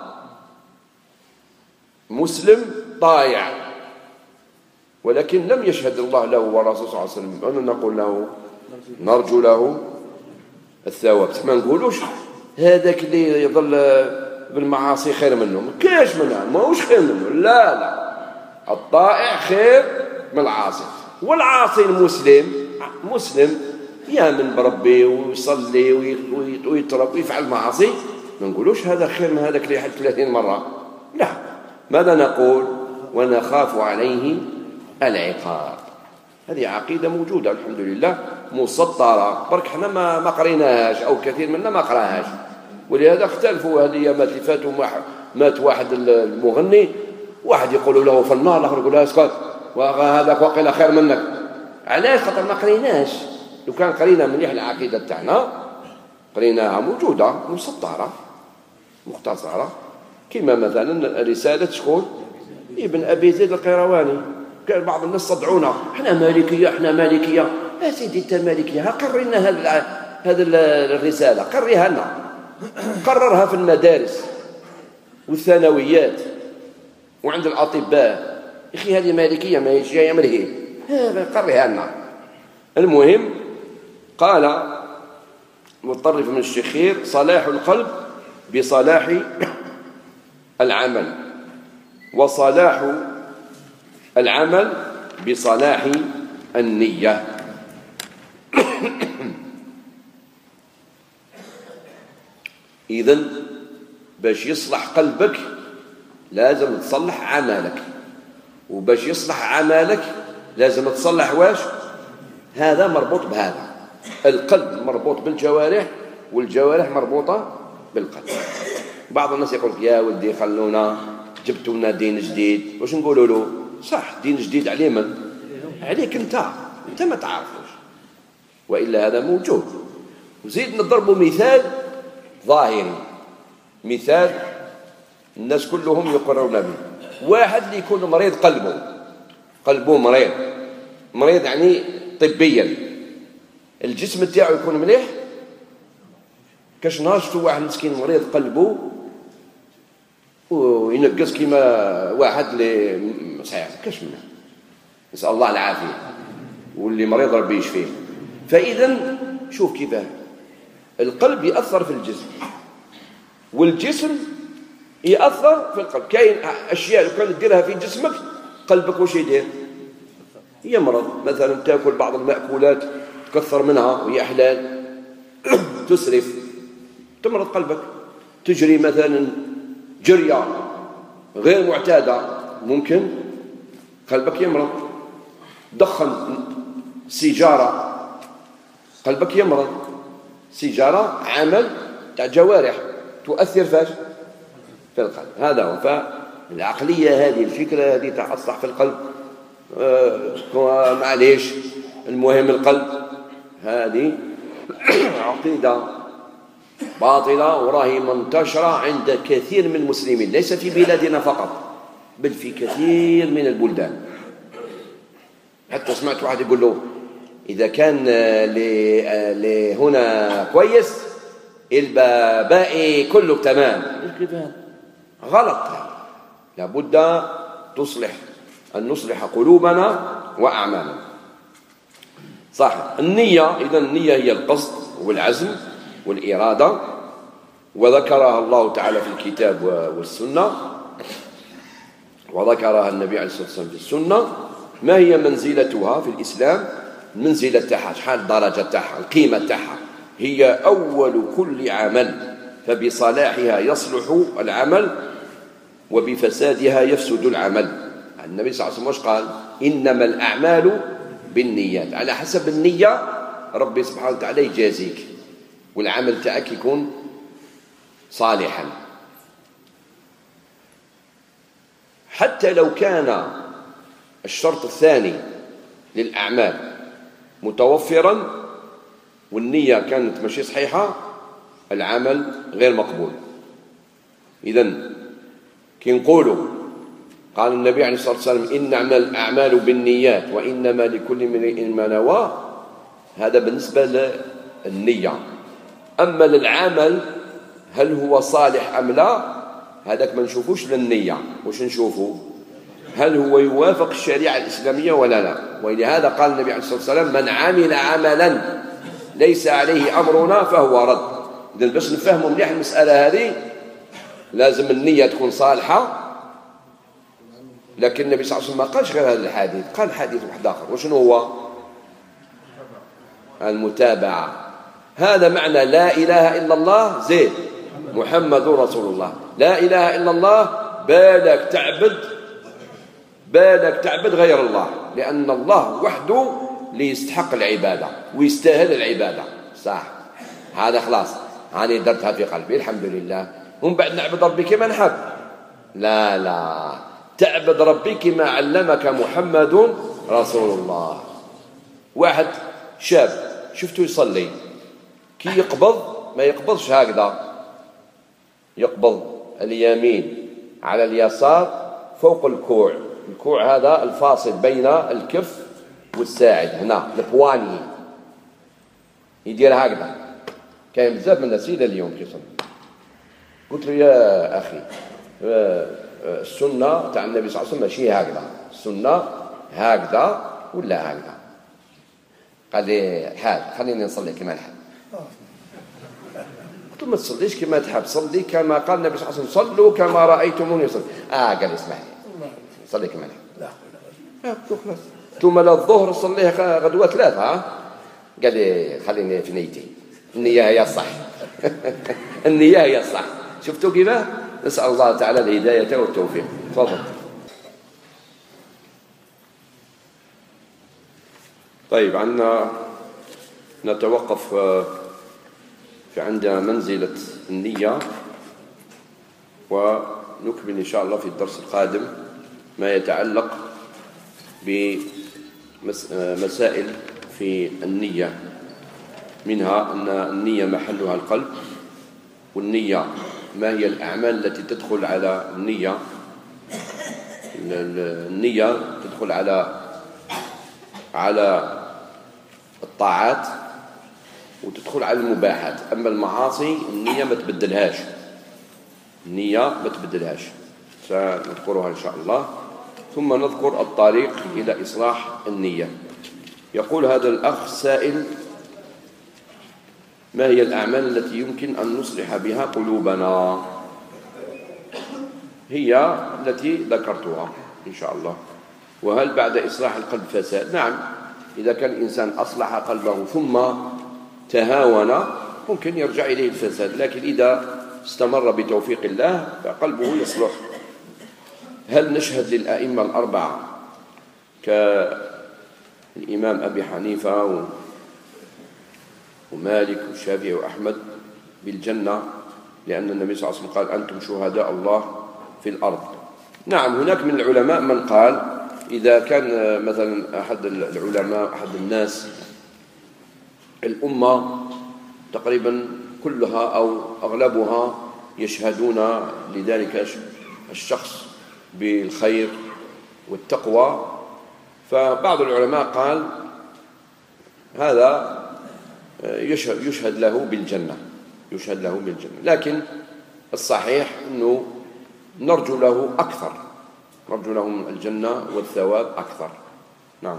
مسلم طائع ولكن لم يشهد الله له ورسوله صلى الله عليه وسلم، أنا نقول له نرجو له الثواب. ما نقولوش هذاك اللي يظل بالمعاصي خير منه، ما كاش منها، ما هوش خير منه، لا لا، الطائع خير من العاصي. والعاصي المسلم مسلم يامن بربي ويصلي ويترك ويفعل معاصي، ما نقولوش هذا خير من هذاك اللي يحج ثلاثين مرة، لا. ماذا نقول؟ ونخاف عليه العقاب. هذه عقيدة موجودة الحمد لله مسطرة، برك احنا ما ما قريناهاش أو كثير منا ما قراهاش، ولهذا اختلفوا. هذه الايامات اللي فاتوا مات واحد المغني، واحد يقول له في النار، الاخر يقول له اسكت وهذاك وقيل خير منك. علاش؟ خاطر ما قريناش. لو كان قرينا مليح العقيدة تاعنا قريناها موجودة مسطرة مختصرة، كما مثلا رسالة شكون؟ ابن أبي زيد القيرواني. كان بعض الناس صدعونا، احنا مالكية احنا مالكية. يا سيدي انت مالكية، قرينا هذه هذه الرسالة، قريها لنا، قررها في المدارس والثانويات وعند الأطباء. يا أخي هذه مالكية ما هيش جاية من هي، قريها لنا. المهم قال مطرف من الشخير: صلاح القلب بصلاح العمل، وصلاح العمل بصلاح النية. إذن باش يصلح قلبك لازم تصلح عملك، وباش يصلح عملك لازم تصلح واش؟ هذا مربوط بهذا. القلب مربوط بالجوارح والجوارح مربوطة بالقلب. بعض الناس يقول يا ولدي خلونا جبتوا لنا دين جديد، واش نقولوا له؟ صح، دين جديد عليه من؟ عليك انت، انت ما تعرفوش، وإلا هذا موجود. وزيد نضربوا مثال ظاهري، مثال الناس كلهم يقرون به. واحد اللي يكون مريض قلبه قلبه مريض مريض يعني طبيا، الجسم تاعو يكون مليح. كاش ناشطوا واحد مسكين مريض قلبه وينقص كيما واحد اللي صحيح كاش منه، نسأل الله العافية، واللي مريض ربي يشفيه. فإذا شوف كيفاه القلب يأثر في الجسم والجسم يأثر في القلب. كاين أشياء لو كان تديرها في جسمك قلبك واش يدير؟ يمرض. مثلا تاكل بعض المأكولات تكثر منها وهي حلال تسرف تمرض قلبك. تجري مثلا جرية غير معتادة ممكن قلبك يمرض. دخن سيجارة قلبك يمرض. سيجارة عمل تاع جوارح تؤثر فاش؟ في القلب. هذا هو. فالعقلية هذه الفكرة هذه تاع أصلح في القلب آه معليش، المهم القلب، هذه عقيدة باطلة وراهي منتشرة عند كثير من المسلمين، ليس في بلادنا فقط بل في كثير من البلدان. حتى سمعت واحد يقول له إذا كان لهنا كويس الباقي كله تمام. غلط، لابد تصلح أن نصلح قلوبنا وأعمالنا. صح، النية، إذا النية هي القصد والعزم والإرادة، وذكرها الله تعالى في الكتاب والسنة، وذكرها النبي عليه الصلاة والسلام في السنة. ما هي منزلتها في الإسلام؟ المنزلة تاعها، شحال الدرجة تاعها، القيمة تاعها؟ هي أول كل عمل، فبصلاحها يصلح العمل وبفسادها يفسد العمل. النبي صلى الله عليه وسلم واش قال؟ إنما الأعمال بالنيات، على حسب النية ربي سبحانه وتعالى يجازيك والعمل تاعك يكون صالحا. حتى لو كان الشرط الثاني للأعمال متوفرا والنية كانت ماشي صحيحة، العمل غير مقبول. إذن كي نقولوا قال النبي عليه الصلاة والسلام إنما الأعمال بالنيات وإنما لكل امرئ ما نوى، هذا بالنسبة للنية. أما للعمل هل هو صالح أم لا، هذاك ما نشوفوش للنية، واش نشوفوا؟ هل هو يوافق الشريعة الإسلامية ولا لا. ولهذا قال النبي عليه الصلاة والسلام من عمل عملا ليس عليه أمرنا فهو رد. إذن باش نفهموا مليح المسألة هذه لازم النية تكون صالحة. لكن النبي صلى الله عليه وسلم ما قالش غير هذا الحديث، قال حديث واحد آخر، وشنو هو؟ المتابعة. هذا معنى لا إله إلا الله زيد محمد رسول الله. لا إله إلا الله بالك تعبد بالك تعبد غير الله، لأن الله وحده اللي يستحق العبادة ويستاهل العبادة. صح، هذا خلاص هاني درتها في قلبي الحمد لله. ومن بعد نعبد ربي كما نحب؟ لا لا، تعبد ربي كما علمك محمد رسول الله. واحد شاب شفته يصلي، كي يقبض ما يقبضش هكذا، يقبض اليمين على اليسار فوق الكوع. الكوع هذا الفاصل بين الكف والساعد، هنا البواني يدير هكذا. كاين بزاف من الناس الى اليوم كيصلي. قلت له يا اخي السنه تاع النبي صلى الله عليه وسلم ماشي هكذا، السنه هكذا ولا هكذا. قال لي حال خليني نصلي كما نحب. قلت له ما تصليش كما تحب، صلي كما قال النبي صلى الله عليه وسلم صلوا كما رايتموني يصلي. اه قال لي اسمح لي صلي كما نحب. لا خلاص ثم لا الظهر صليها غدوه ثلاثه. قال لي خليني في نيتي، النيه هي الصح. النيه هي الصح. شفتوا كيفاه؟ نسال الله تعالى الهدايه والتوفيق. تفضل. طيب، عندنا نتوقف في عند منزلة النية، ونكمل إن شاء الله في الدرس القادم ما يتعلق بمسائل في النية. منها أن النية محلها القلب، والنية ما هي الأعمال التي تدخل على النية. النية تدخل على على الطاعات وتدخل على المباحات. أما المعاصي النية ما تبدلهاش، النية ما تبدلهاش، سنذكرها إن شاء الله. ثم نذكر الطريق إلى إصلاح النية. يقول هذا الأخ السائل: ما هي الأعمال التي يمكن أن نصلح بها قلوبنا؟ هي التي ذكرتها إن شاء الله. وهل بعد إصلاح القلب فساد؟ نعم، إذا كان الإنسان أصلح قلبه ثم تهاون ممكن يرجع إليه الفساد، لكن إذا استمر بتوفيق الله فقلبه يصلح. هل نشهد للأئمة الأربعة كالإمام أبي حنيفة ومالك والشافعي وأحمد بالجنة لأن النبي صلى الله عليه وسلم قال: أنتم شهداء الله في الأرض؟ نعم، هناك من العلماء من قال إذا كان مثلا أحد العلماء أحد الناس الأمة تقريبا كلها أو أغلبها يشهدون لذلك الشخص بالخير والتقوى. فبعض العلماء قال هذا يشهد, يشهد له بالجنة يشهد له بالجنة لكن الصحيح أنه نرجو له أكثر، نرجو لهم الجنة والثواب أكثر. نعم.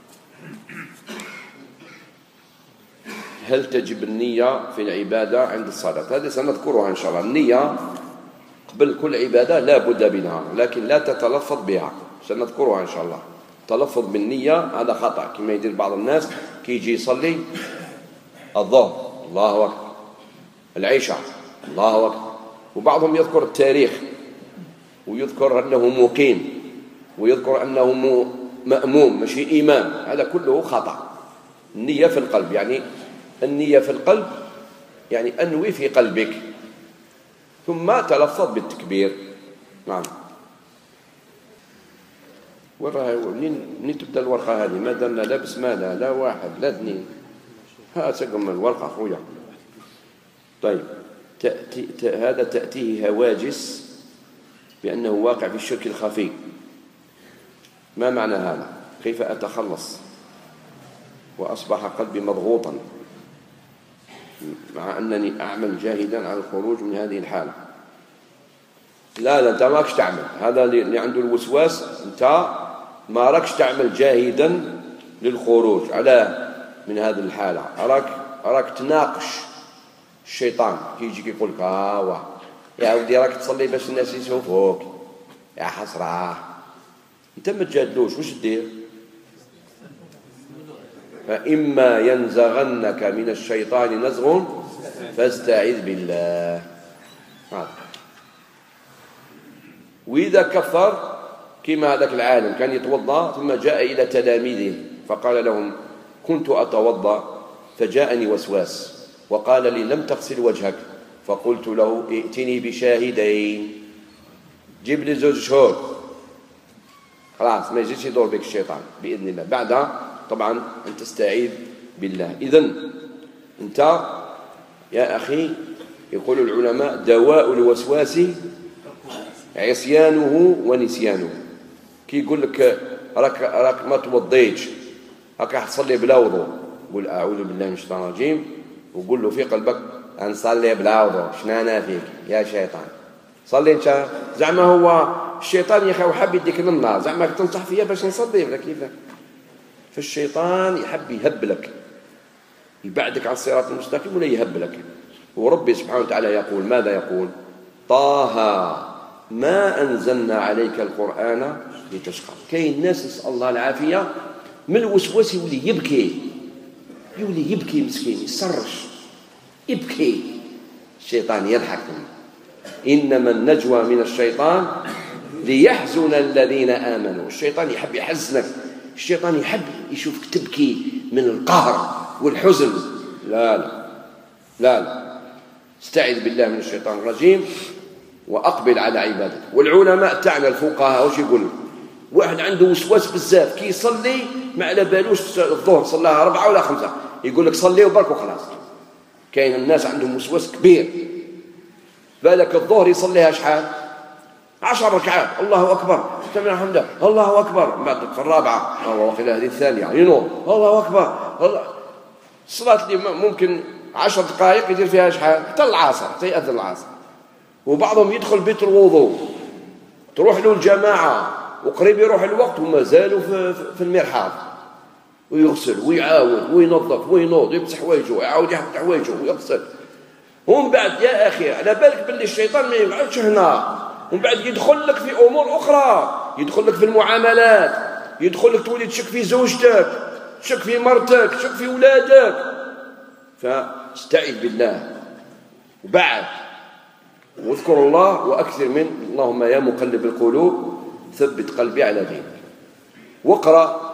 هل تجب النية في العبادة عند الصلاة؟ هذه سنذكرها إن شاء الله. النية قبل كل عبادة لا بد منها، لكن لا تتلفظ بها، سنذكرها إن شاء الله. التلفظ بالنية هذا خطأ كما يدير بعض الناس كي يجي يصلي الظهر الله أكبر، العشاء الله أكبر، وبعضهم يذكر التاريخ ويذكر أنه مقيم ويذكر أنه مأموم ماشي إمام، هذا كله خطأ. النية في القلب، يعني النية في القلب يعني أنوي في قلبك ثم تلفظ بالتكبير. نعم. منين منين تبدا الورقة هذه؟ ما درنا لا بسمالة لا واحد لا اثنين، ها سقم الورقة خويا. طيب تأتي ت... هذا تأتيه هواجس بأنه واقع في الشرك الخفي، ما معنى هذا؟ كيف أتخلص وأصبح قلبي مضغوطا مع أنني أعمل جاهدا على الخروج من هذه الحالة؟ لا لا أنت ما راكش تعمل، هذا اللي عنده الوسواس، أنت ما راكش تعمل جاهدا للخروج على من هذه الحالة، راك راك تناقش الشيطان كي يجيك يقول لك اه يا ودي راك تصلي باش الناس يشوفوك يا حسرة، أنت ما تجادلوش، واش دير؟ فإما ينزغنك من الشيطان نزغ فاستعذ بالله. وإذا كفر كما هذاك العالم كان يتوضأ ثم جاء إلى تلاميذه فقال لهم كنت أتوضأ فجاءني وسواس وقال لي لم تغسل وجهك، فقلت له ائتني بشاهدين، جيب لي زوج شهود، خلاص ما يجيش يدور بك الشيطان بإذن الله. بعدها طبعا أن تستعيذ بالله. إذن أنت يا أخي يقول العلماء دواء الوسواس عصيانه ونسيانه. كي يقول لك راك راك ما توضيتش راك تصلي بلا وضوء، قول أعوذ بالله من الشيطان الرجيم وقول له في قلبك أنصلي بلا وضوء، شنو أنا فيك يا شيطان؟ صلي أنت. زعما هو الشيطان يا أخي وحب يديك للنار، زعما تنصح فيا باش نصلي ولا كيف؟ فالشيطان يحب يهب لك، يبعدك عن الصراط المستقيم ولا يهب لك. وربي سبحانه وتعالى يقول ماذا يقول؟ طه ما أنزلنا عليك القرآن لتشقى. كاين ناس نسأل الله العافية من الوسواس يولي يبكي يولي يبكي مسكين يصرش يبكي، الشيطان يضحك. إنما النجوى من الشيطان ليحزن الذين آمنوا. الشيطان يحب يحزنك، الشيطان يحب يشوفك تبكي من القهر والحزن. لا لا لا لا استعذ بالله من الشيطان الرجيم وأقبل على عبادك. والعلماء تاعنا الفقهاء واش يقول؟ واحد عنده وسواس بزاف كي يصلي ما على بالوش الظهر صلاها أربعة ولا خمسة، يقول لك صلي وبرك وخلاص. كاين الناس عندهم وسواس كبير، بالك الظهر يصليها شحال؟ عشر ركعات، الله أكبر سمع الحمد الله أكبر، بعد في الرابعة الله وقيل هذه الثانية ينوض الله أكبر الله. الصلاة اللي ممكن عشر دقائق يدير فيها شحال؟ حتى العصر، حتى يأذن العصر. وبعضهم يدخل بيت الوضوء تروح له الجماعة وقريب يروح الوقت وما زالوا في, في المرحاض ويغسل ويعاود وينظف وينوض ويمسح حوايجه ويعاود يحط حوايجه ويغسل. ومن بعد يا أخي على بالك باللي الشيطان ما يقعدش هنا، ومن بعد يدخل لك في أمور أخرى، يدخل لك في المعاملات، يدخل لك تولي تشك في زوجتك، تشك في مرتك، تشك في أولادك. فاستعذ بالله وبعد واذكر الله وأكثر من اللهم يا مقلب القلوب ثبت قلبي على دينك. واقرأ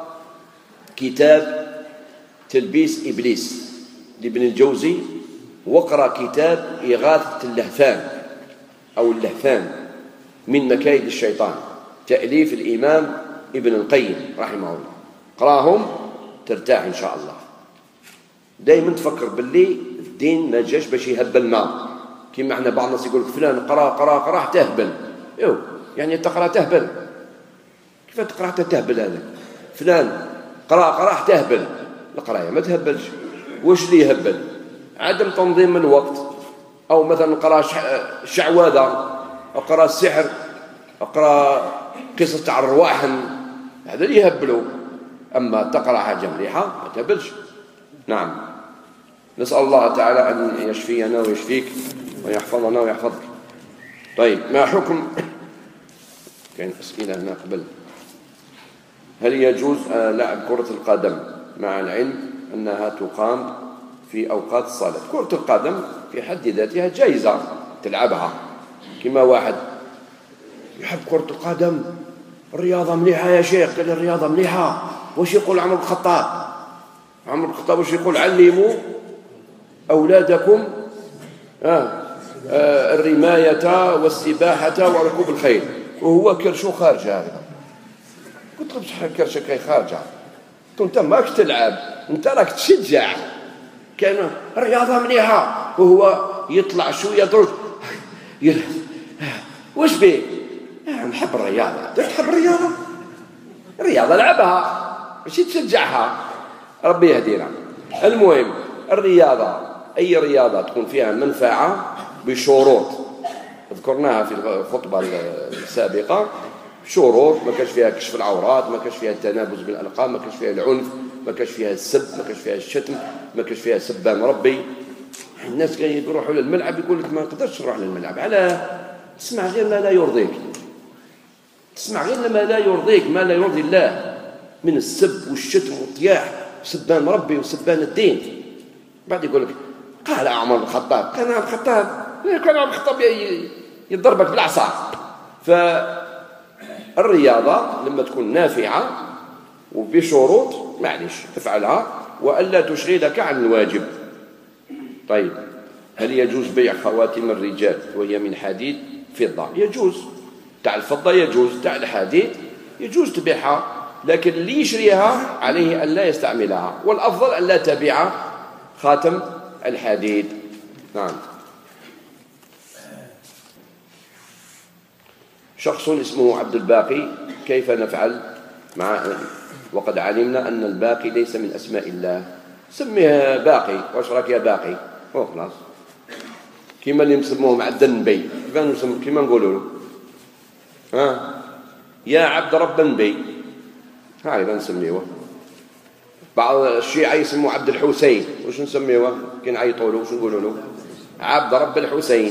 كتاب تلبيس إبليس لابن الجوزي، واقرأ كتاب إغاثة اللهفان أو اللهفان من مكايد الشيطان تأليف الإمام ابن القيم رحمه الله. قراهم ترتاح إن شاء الله. دائما تفكر باللي الدين ما جاش باش يهبلنا. كيما احنا بعض الناس يقول فلان قرا قرا قرا حتى هبل. ايوا يعني تقرا تهبل؟ كيف تقرا حتى تهبل؟ هذا فلان قرا قرا حتى هبل. القرايه ما تهبلش. واش اللي يهبل؟ عدم تنظيم الوقت، او مثلا قرا شعوذه، اقرا السحر، اقرا قصص تاع الرواحن، هذا اللي يهبلوا. اما تقرا حاجه مليحه ما تهبلش. نعم. نسال الله تعالى ان يشفينا ويشفيك ويحفظنا ويحفظك. طيب، ما حكم كاين اسئله هنا قبل. هل يجوز لعب كره القدم مع العلم انها تقام في اوقات الصلاه؟ كره القدم في حد ذاتها جائزه تلعبها. كما واحد يحب كره القدم، الرياضه مليحه يا شيخ، قال الرياضه مليحه. واش يقول عمر بن الخطاب؟ عمر بن الخطاب واش يقول؟ علموا اولادكم آه آه الرمايه والسباحه وركوب الخيل. وهو كرشو خارجه. هذا قلت له بصح كرشك كاي خارجه، انت ماكش تلعب، انت راك تشجع. كان الرياضه مليحه وهو يطلع شويه دروج واش بيه؟ نحب الرياضه. تحب الرياضه؟ الرياضه لعبها ماشي تشجعها. ربي يهدينا. المهم، الرياضه اي رياضه تكون فيها منفعه بشروط ذكرناها في الخطبه السابقه. شروط ما كانش فيها كشف العورات، ما كانش فيها التنابز بالالقاب، ما كانش فيها العنف، ما كانش فيها السب، ما كانش فيها الشتم، ما كانش فيها سبان ربي. الناس كانوا يروحوا للملعب يقول لك ما نقدرش نروح للملعب. على تسمع غير ما لا يرضيك، تسمع غير ما لا يرضيك، ما لا يرضي الله من السب والشتم والطياح، سبان ربي وسبان الدين. بعد يقول لك قال عمر بن الخطاب، قال عمر بن الخطاب، كان عمر بن الخطاب يضربك بالعصا. فالرياضة لما تكون نافعة وبشروط معلش تفعلها وألا تشغلك عن الواجب. طيب، هل يجوز بيع خواتم الرجال وهي من حديد فضة؟ يجوز. تاع الفضة يجوز، تاع الحديد يجوز تبيعها، لكن اللي يشريها عليه أن لا يستعملها، والأفضل أن لا تبيع خاتم الحديد. نعم. شخص اسمه عبد الباقي، كيف نفعل مع وقد علمنا أن الباقي ليس من أسماء الله؟ سميه باقي، واش راك يا باقي؟ هو خلاص. كيما اللي نسموهم عبد النبي، كيما نقولوا له ها يا عبد رب النبي، هاي نسميوه. بعض الشيعة يسموه عبد الحسين، واش نسميوه؟ كي نعيطوا له واش نقولوا له؟ عبد رب الحسين.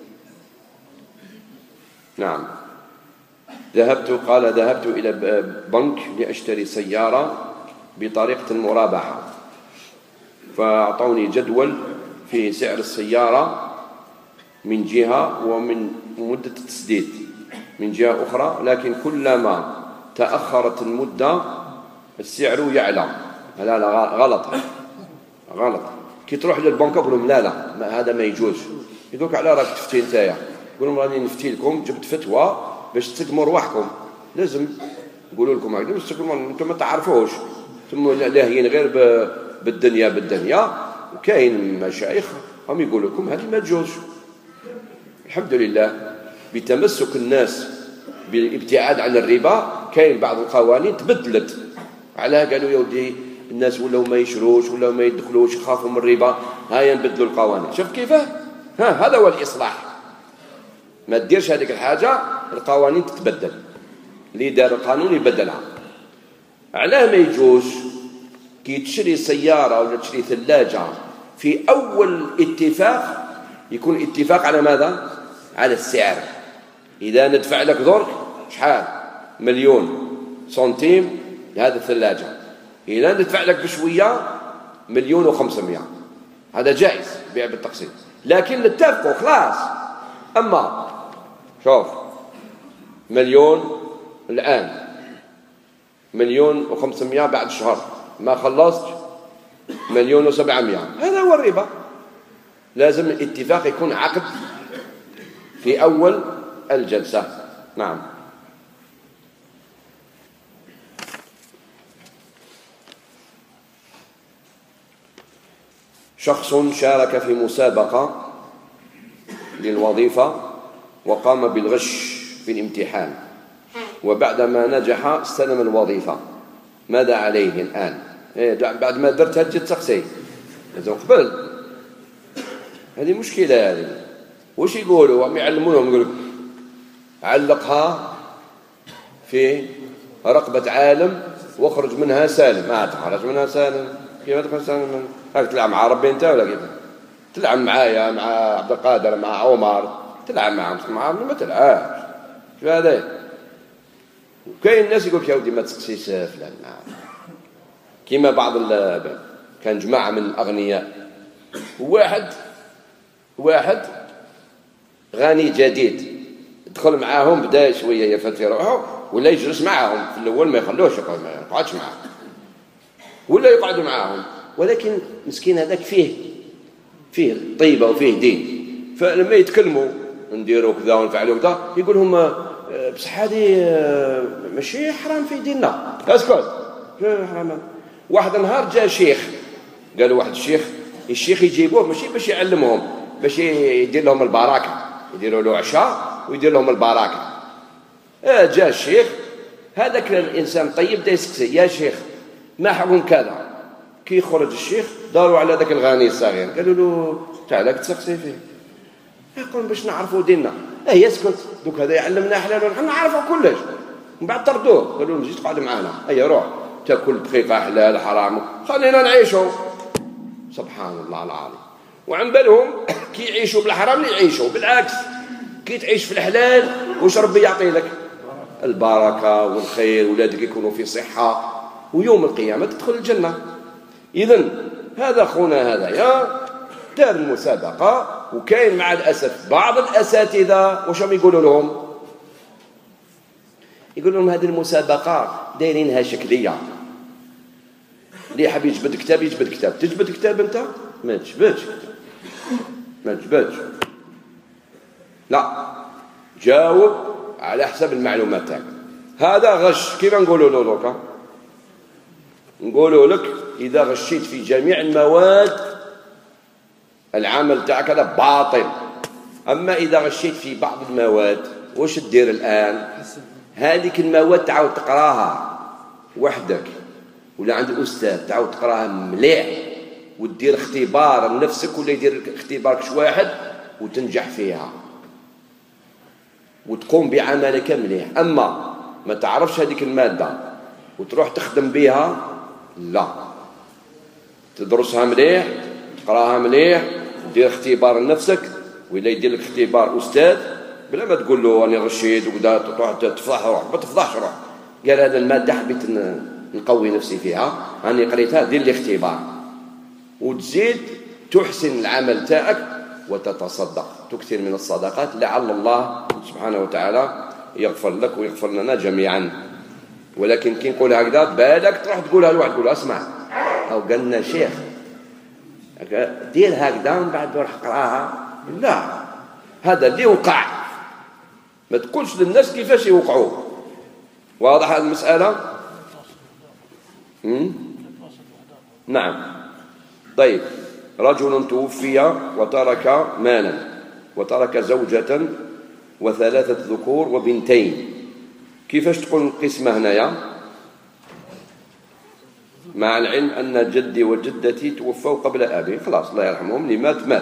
نعم. ذهبت قال ذهبت إلى بنك لأشتري سيارة بطريقة المرابحة، فأعطوني جدول في سعر السيارة من جهة ومن مدة التسديد من جهة أخرى، لكن كلما تأخرت المدة السعر يعلى. لا لا غلط غلط. كي تروح للبنك يقول لهم لا لا ما هذا ما يجوز. يقولك على راك تفتي نتايا؟ يقول لهم راني نفتي لكم، جبت فتوى باش تسقموا رواحكم. لازم نقولوا لكم هكذا باش تسقموا، انتم ما تعرفوش، انتم لاهيين غير بالدنيا بالدنيا. وكاين مشايخ هم يقولوا لكم هذه ما تجوز. الحمد لله بتمسك الناس بالابتعاد عن الربا كاين بعض القوانين تبدلت. على قالوا يا ودي الناس ولاو ما يشروش ولا ما يدخلوش يخافوا من الربا، هيا نبدلوا القوانين. شوف كيفاه؟ ها هذا هو الإصلاح. ما تديرش هذيك الحاجة، القوانين تتبدل، اللي دار القانون يبدلها. علاه ما يجوز كي تشري سيارة ولا تشري ثلاجة في أول اتفاق يكون اتفاق على ماذا؟ على السعر. إذا ندفع لك درك شحال؟ مليون سنتيم لهذه الثلاجة، إذا ندفع لك بشوية مليون وخمسمائة، هذا جائز بيع بالتقسيط، لكن نتفقوا خلاص. أما شوف مليون الآن، مليون وخمسمائة بعد شهر، ما خلصت مليون وسبعمائة، هذا هو الربا. لازم الاتفاق يكون عقد في أول الجلسة. نعم. شخص شارك في مسابقة للوظيفة وقام بالغش في الامتحان، وبعدما نجح استلم الوظيفة، ماذا عليه الآن؟ بعد ما درتها تجي تسقسي لازم قبل. هذه مشكلة. هذه وش يقولوا؟ هم يعلمونهم يقولوا علقها في رقبة عالم واخرج منها سالم. ما تخرج منها سالم، كيف تخرج سالم؟ هاك تلعب مع ربي انت ولا كيف؟ تلعب معايا مع عبد القادر مع عمر، تلعب معهم معهم ما تلعبش. شو هذا؟ وكاين الناس يقول يا ودي ما تسقسيش فلان، كيما بعض كان جماعة من الأغنياء، واحد واحد غني جديد دخل معاهم، بدا شويه يفتي روحه ولا يجلس معاهم في الاول، ما يخلوش يقعد، ما يقعدش معاهم ولا يقعد معاهم، ولكن مسكين هذاك فيه فيه طيبه وفيه دين، فلما يتكلموا نديروا كذا ونفعلوا كذا يقول لهم بصح هذه ماشي حرام في ديننا، اسكت حرام. واحد النهار جاء شيخ، قالوا واحد الشيخ، الشيخ يجيبوه ماشي باش يعلمهم، باش يدير لهم البركه، يديروا له عشاء ويدير لهم البركه. آه جاء الشيخ هذاك الانسان طيب دا يسقسي يا شيخ ما حكم كذا. كي خرج الشيخ داروا على ذاك الغني الصغير قالوا له تعالك تسقسي فيه، يقول باش نعرفوا ديننا. اه يسكت دوك هذا يعلمنا حلال ونحن نعرفوا كلش، من بعد طردوه قالوا له جيت تقعد معنا، اي روح تاكل دقيقه حلال حرام خلينا نعيشوا. سبحان الله العظيم. وعن بالهم كي يعيشوا بالحرام لا يعيشوا، بالعكس كي تعيش في الحلال واش ربي يعطي لك؟ البركه والخير، ولادك يكونوا في صحه، ويوم القيامه تدخل الجنه. اذن هذا خونا هذا يا دار المسابقه، وكاين مع الاسف بعض الاساتذه واش هم يقولوا لهم؟ يقولوا لهم هذه المسابقه دايرينها شكليه، اللي حاب يجبد كتاب يجبد كتاب. تجبد كتاب انت؟ ما تجبدش ما تجبدش لا، جاوب على حسب المعلومات تاعك. هذا غش. كيف نقولوا له دوكا؟ نقولوا لك اذا غشيت في جميع المواد العمل تاعك هذا باطل. اما اذا غشيت في بعض المواد واش تدير الان؟ هذيك المواد تعاود تقراها وحدك ولا عند الاستاذ، تعاود تقراها مليح وتدير اختبار لنفسك ولا يدير اختبارك شي واحد وتنجح فيها وتقوم بعملك مليح. اما ما تعرفش هذيك الماده وتروح تخدم بها، لا، تدرسها مليح، تقراها مليح، دير اختبار لنفسك، ولا يدير لك اختبار استاذ بلا ما تقول له اني غشيت وكذا تروح تفضح روحك. ما تفضحش روحك، قال هذا الماده حبيت نقوي نفسي فيها، راني قريتها، دير لي اختبار وتزيد تحسن العمل تاعك وتتصدق، تكثر من الصدقات لعل الله سبحانه وتعالى يغفر لك ويغفر لنا جميعا. ولكن كي نقول هكذا بالك تروح تقولها لواحد، تقول اسمع او قال لنا شيخ دير هكذا ومن بعد روح اقراها، لا، هذا اللي وقع، ما تقولش للناس كيفاش يوقعوا. واضح هذه المسألة؟ نعم. طيب، رجل توفي وترك مالا وترك زوجة وثلاثة ذكور وبنتين، كيفاش تكون القسمة هنايا؟ مع العلم أن جدي وجدتي توفوا قبل أبي، خلاص الله يرحمهم، اللي مات مات.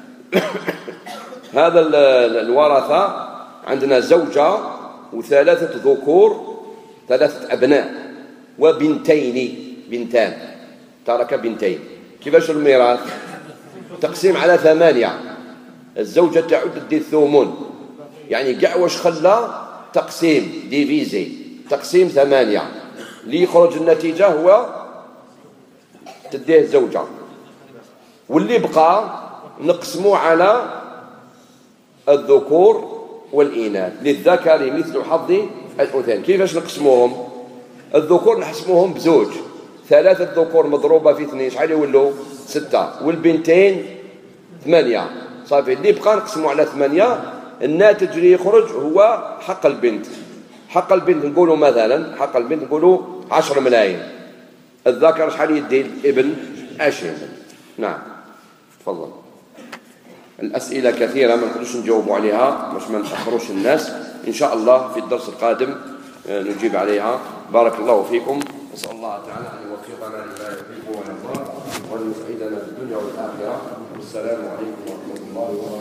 هذا الورثة عندنا زوجة وثلاثة ذكور، ثلاثة أبناء وبنتين، بنتان، ترك بنتين. كيفاش الميراث؟ تقسيم على ثمانية. الزوجة تعد دي الثمن، يعني كاع واش خلى تقسيم ديفيزي، تقسيم ثمانية، اللي يخرج النتيجة هو تديه الزوجة، واللي بقى نقسموه على الذكور والإناث، للذكر مثل حظ الأنثيين. كيفاش نقسموهم؟ الذكور نحسموهم بزوج، ثلاثة ذكور مضروبة في اثنين شحال يولوا؟ ستة، والبنتين ثمانية، صافي. اللي بقى نقسموه على ثمانية، الناتج اللي يخرج هو حق البنت. حق البنت نقولوا مثلا حق البنت نقولوا عشر ملايين، الذكر شحال يدي الابن؟ عشرين. نعم. تفضل. الأسئلة كثيرة ما نقدرش نجاوبوا عليها باش ما نأخروش الناس، إن شاء الله في الدرس القادم نجيب عليها. بارك الله فيكم، نسأل الله تعالى أن يوفقنا لما يحب ويرضى وأن يسعدنا في الدنيا والآخرة. والسلام عليكم ورحمة الله وبركاته.